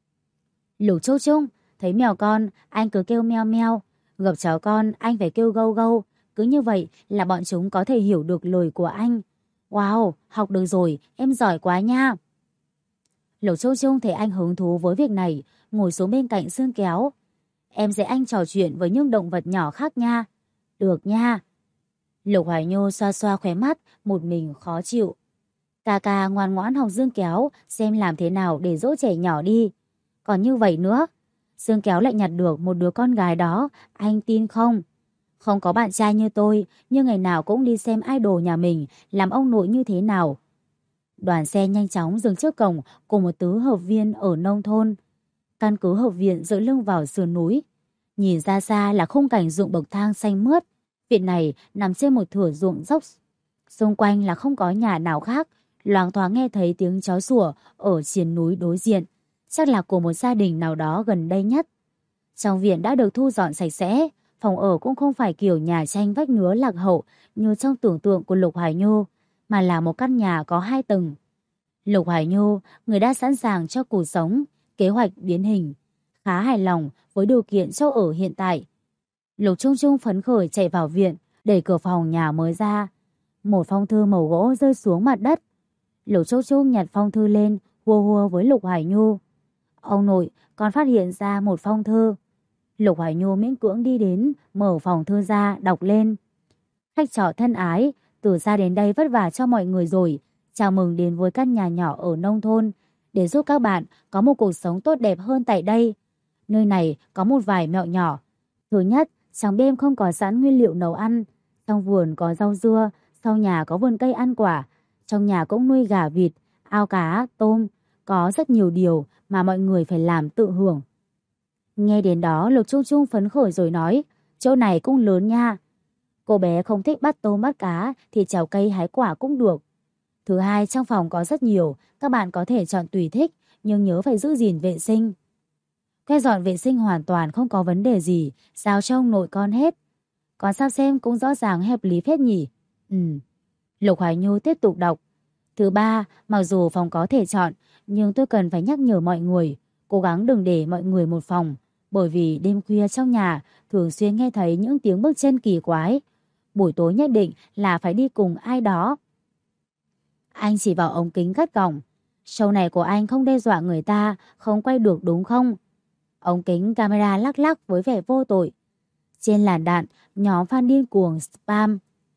Lục Châu Trung, thấy mèo con, anh cứ kêu meo meo. Gặp chó con, anh phải kêu gâu gâu. Cứ như vậy là bọn chúng có thể hiểu được lời của anh. Wow, học được rồi, em giỏi quá nha. Lục Châu Trung thấy anh hứng thú với việc này, ngồi xuống bên cạnh Dương Kéo. Em dạy anh trò chuyện với những động vật nhỏ khác nha. Được nha. Lục Hoài Nhu xoa xoa khóe mắt, một mình khó chịu. Ca ca ngoan ngoãn học Dương Kéo, xem làm thế nào để dỗ trẻ nhỏ đi. Còn như vậy nữa, Dương Kéo lại nhặt được một đứa con gái đó, anh tin không? Không có bạn trai như tôi, nhưng ngày nào cũng đi xem idol nhà mình, làm ông nội như thế nào. Đoàn xe nhanh chóng dừng trước cổng của một tứ hợp viên ở nông thôn. Căn cứ hợp viện dựa lưng vào sườn núi. Nhìn ra xa là khung cảnh ruộng bậc thang xanh mướt. Viện này nằm trên một thửa ruộng dốc. Xung quanh là không có nhà nào khác. Loáng thoáng nghe thấy tiếng chó sủa ở triền núi đối diện. Chắc là của một gia đình nào đó gần đây nhất. Trong viện đã được thu dọn sạch sẽ. Phòng ở cũng không phải kiểu nhà tranh vách nứa lạc hậu như trong tưởng tượng của Lục Hoài Nhu, mà là một căn nhà có 2 tầng. Lục Hoài Nhu, người đã sẵn sàng cho cuộc sống, kế hoạch biến hình, khá hài lòng với điều kiện chỗ ở hiện tại. Lục Trung Trung phấn khởi chạy vào viện, đẩy cửa phòng nhà mới ra. Một phong thư màu gỗ rơi xuống mặt đất. Lục Trung Trung nhặt phong thư lên, hùa hùa với Lục Hoài Nhu. Ông nội, con phát hiện ra một phong thư. Lục Hoài Nhu miễn cưỡng đi đến, mở phòng thư ra, đọc lên. Khách trọ thân ái, từ xa đến đây vất vả cho mọi người rồi. Chào mừng đến với căn nhà nhỏ ở nông thôn, để giúp các bạn có một cuộc sống tốt đẹp hơn tại đây. Nơi này có một vài mẹo nhỏ. Thứ nhất, trong đêm không có sẵn nguyên liệu nấu ăn. Trong vườn có rau dưa, sau nhà có vườn cây ăn quả. Trong nhà cũng nuôi gà vịt, ao cá, tôm. Có rất nhiều điều mà mọi người phải làm tự hưởng. Nghe đến đó Lục Trung Trung phấn khởi rồi nói, chỗ này cũng lớn nha. Cô bé không thích bắt tôm bắt cá thì trèo cây hái quả cũng được. Thứ hai, trong phòng có rất nhiều, các bạn có thể chọn tùy thích, nhưng nhớ phải giữ gìn vệ sinh. Quét dọn vệ sinh hoàn toàn không có vấn đề gì, giao cho ông nội con hết. Con sao xem cũng rõ ràng hợp lý phết nhỉ. Lục Hoài Nhu tiếp tục đọc. Thứ ba, mặc dù phòng có thể chọn, nhưng tôi cần phải nhắc nhở mọi người, cố gắng đừng để mọi người một phòng, bởi vì đêm khuya trong nhà thường xuyên nghe thấy những tiếng bước chân kỳ quái. Buổi tối nhất định là phải đi cùng ai đó. Anh chỉ vào ống kính cắt gỏng. Show này của anh không đe dọa người ta, không quay được đúng không? Ống kính camera lắc lắc với vẻ vô tội. Trên làn đạn, nhóm fan điên cuồng spam.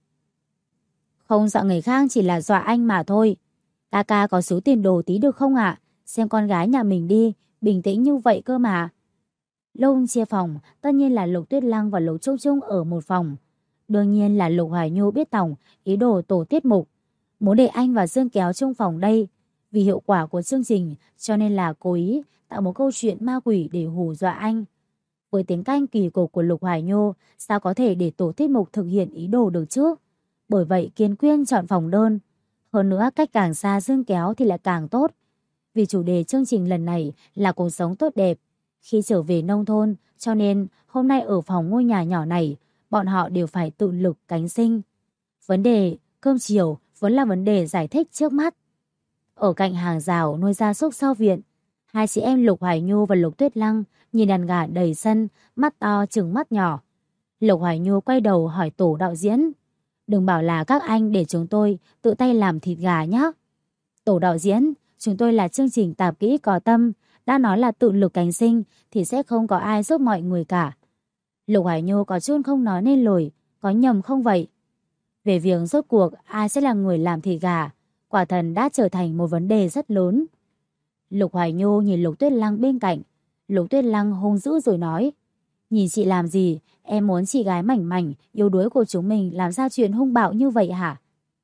Không dọa người khác chỉ là dọa anh mà thôi. Ca có số tiền đồ tí được không ạ? Xem con gái nhà mình đi, bình tĩnh như vậy cơ mà. Lúc chia phòng, tất nhiên là Lục Tuyết Lăng và Lục Trung Trung ở một phòng. Đương nhiên là Lục Hoài Nhu biết tổng ý đồ tổ tiết mục, muốn để anh và Dương Kéo chung phòng đây. Vì hiệu quả của chương trình cho nên là cố ý tạo một câu chuyện ma quỷ để hù dọa anh. Với tính cách kỳ cục của Lục Hoài Nhu, sao có thể để tổ tiết mục thực hiện ý đồ được chứ? Bởi vậy kiên quyết chọn phòng đơn. Hơn nữa cách càng xa Dương Kéo thì lại càng tốt. Vì chủ đề chương trình lần này là cuộc sống tốt đẹp. khi trở về nông thôn, cho nên hôm nay ở phòng ngôi nhà nhỏ này, bọn họ đều phải tự lực cánh sinh. Vấn đề cơm chiều vẫn là vấn đề giải thích trước mắt. Ở cạnh hàng rào nuôi gia súc sau viện, hai chị em Lục Hoài Nhu và Lục Tuyết Lăng nhìn đàn gà đầy sân, mắt to trừng mắt nhỏ. Lục Hoài Nhu quay đầu hỏi tổ đạo diễn: "Đừng bảo là các anh để chúng tôi tự tay làm thịt gà nhé." "Tổ đạo diễn, chúng tôi là chương trình tạp kỹ có tâm, đã nói là tự lực cánh sinh thì sẽ không có ai giúp mọi người cả." Lục Hoài Nhu có chút không nói nên lời, có nhầm không vậy? Về việc rốt cuộc ai sẽ là người làm thịt gà, quả thần đã trở thành một vấn đề rất lớn. Lục Hoài Nhu nhìn Lục Tuyết Lăng bên cạnh. Lục Tuyết Lăng hung dữ rồi nói: "Nhìn chị làm gì? Em muốn chị gái mảnh mảnh, yếu đuối của chúng mình làm ra chuyện hung bạo như vậy hả?"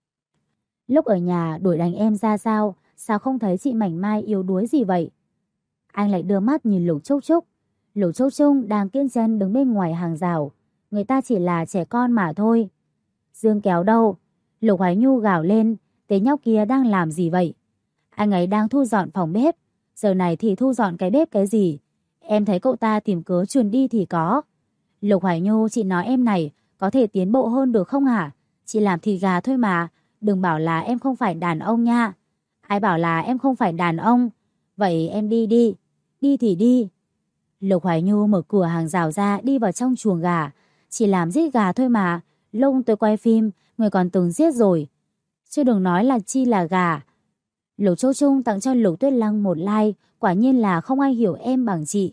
Lúc ở nhà đuổi đánh em ra sao không thấy chị mảnh mai yếu đuối gì vậy? Anh lại đưa mắt nhìn Lục Trúc Trúc. Lục Trúc Trúc đang kiên chân đứng bên ngoài hàng rào. Người ta chỉ là trẻ con mà thôi. Dương Kéo đâu? Lục Hoài Nhu gào lên. Tên nhóc kia đang làm gì vậy? Anh ấy đang thu dọn phòng bếp. Giờ này thì thu dọn cái bếp cái gì? Em thấy cậu ta tìm cớ chuồn đi thì có. Lục Hoài Nhu, chị nói em này, có thể tiến bộ hơn được không hả? Chị làm thịt gà thôi mà. Đừng bảo là em không phải đàn ông nha. Ai bảo là em không phải đàn ông? Vậy em đi đi. Đi thì đi. Lục Hoài Nhu mở cửa hàng rào ra đi vào trong chuồng gà. Chỉ làm giết gà thôi mà. Lúc tôi quay phim, người còn từng giết rồi. Chứ đừng nói là chi là gà. Lục Châu Trung tặng cho Lục Tuyết Lăng một like. Quả nhiên là không ai hiểu em bằng chị.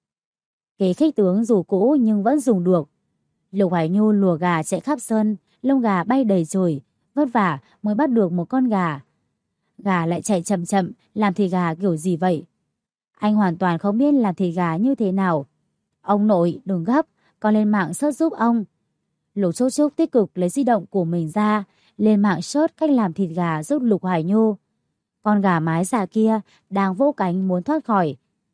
Kế khích tướng dù cũ nhưng vẫn dùng được. Lục Hoài Nhu lùa gà chạy khắp sân. Lông gà bay đầy trời. Vất vả mới bắt được một con gà. Gà lại chạy chậm chậm. Làm thịt gà kiểu gì vậy? Anh hoàn toàn không biết làm thịt gà như thế nào. Ông nội đừng gấp, con lên mạng search giúp ông. Lục Trúc Trúc tích cực lấy di động của mình ra, lên mạng search cách làm thịt gà giúp Lục Hoài Nhu. Con gà mái già kia đang vỗ cánh muốn thoát khỏi.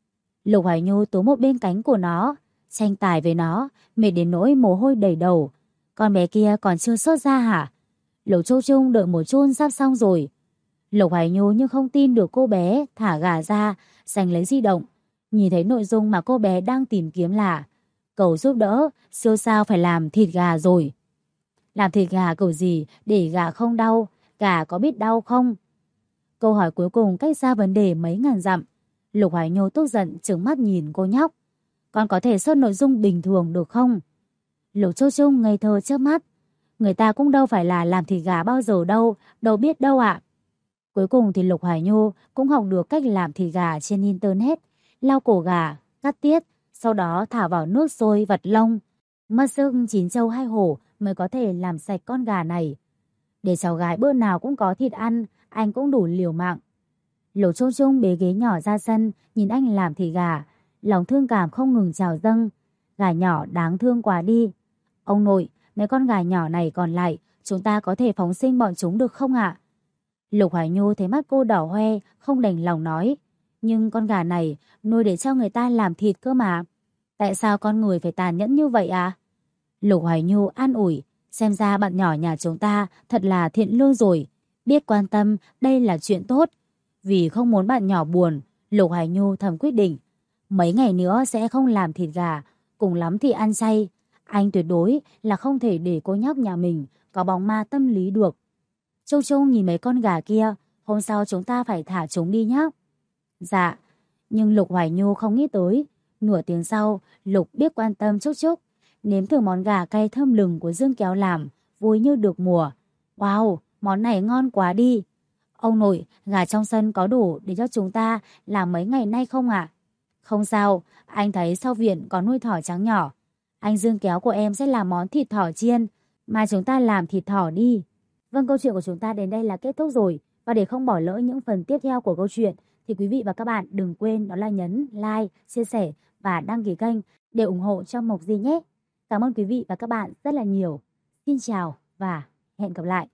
Lục Hoài Nhu túm một bên cánh của nó, tranh tài với nó, mệt đến nỗi mồ hôi đầy đầu. Con bé kia còn chưa sốt ra hả? Lục Trúc Trúc đợi một chút sắp xong rồi. Lục Hoài Nhu nhưng không tin được cô bé thả gà ra, giành lấy di động. Nhìn thấy nội dung mà cô bé đang tìm kiếm là: cầu giúp đỡ, siêu sao phải làm thịt gà rồi. Làm thịt gà kiểu gì để gà không đau, gà có biết đau không? Câu hỏi cuối cùng cách ra vấn đề mấy ngàn dặm. Lục Hoài Nhu tức giận trừng mắt nhìn cô nhóc. Con có thể search nội dung bình thường được không? Lục Châu Trung ngây thơ chớp mắt. Người ta cũng đâu phải là làm thịt gà bao giờ đâu, đâu biết đâu ạ. Cuối cùng thì Lục Hoài Nhu cũng học được cách làm thịt gà trên internet. Lau cổ gà, cắt tiết, sau đó thả vào nước sôi vặt lông. Mất sức chín trâu hai hổ mới có thể làm sạch con gà này. Để cháu gái bữa nào cũng có thịt ăn, anh cũng đủ liều mạng. Lục Trung Trung bế ghế nhỏ ra sân, nhìn anh làm thịt gà. Lòng thương cảm không ngừng trào dâng. Gà nhỏ đáng thương quá đi. Ông nội, mấy con gà nhỏ này còn lại, chúng ta có thể phóng sinh bọn chúng được không ạ? Lục Hoài Nhu thấy mắt cô đỏ hoe, không đành lòng nói. Nhưng con gà này nuôi để cho người ta làm thịt cơ mà. Tại sao con người phải tàn nhẫn như vậy à? Lục Hoài Nhu an ủi. Xem ra bạn nhỏ nhà chúng ta thật là thiện lương rồi. Biết quan tâm, đây là chuyện tốt. Vì không muốn bạn nhỏ buồn, Lục Hoài Nhu thầm quyết định. Mấy ngày nữa sẽ không làm thịt gà, cùng lắm thì ăn chay. Anh tuyệt đối là không thể để cô nhóc nhà mình có bóng ma tâm lý được. Châu Châu nhìn mấy con gà kia, hôm sau chúng ta phải thả chúng đi nhé. Dạ, nhưng Lục Hoài Nhu không nghĩ tới. Nửa tiếng sau, Lục biết quan tâm Trúc Trúc. Nếm thử món gà cay thơm lừng của Dương Kéo làm, vui như được mùa. Wow, món này ngon quá đi. Ông nội, gà trong sân có đủ để cho chúng ta làm mấy ngày nay không ạ? Không sao, anh thấy sau viện có nuôi thỏ trắng nhỏ. Anh Dương Kéo của em sẽ làm món thịt thỏ chiên, mà chúng ta làm thịt thỏ đi. Vâng, câu chuyện của chúng ta đến đây là kết thúc rồi. Và để không bỏ lỡ những phần tiếp theo của câu chuyện thì quý vị và các bạn đừng quên đó là nhấn like, chia sẻ và đăng ký kênh để ủng hộ cho Mộc Di nhé. Cảm ơn quý vị và các bạn rất là nhiều. Xin chào và hẹn gặp lại.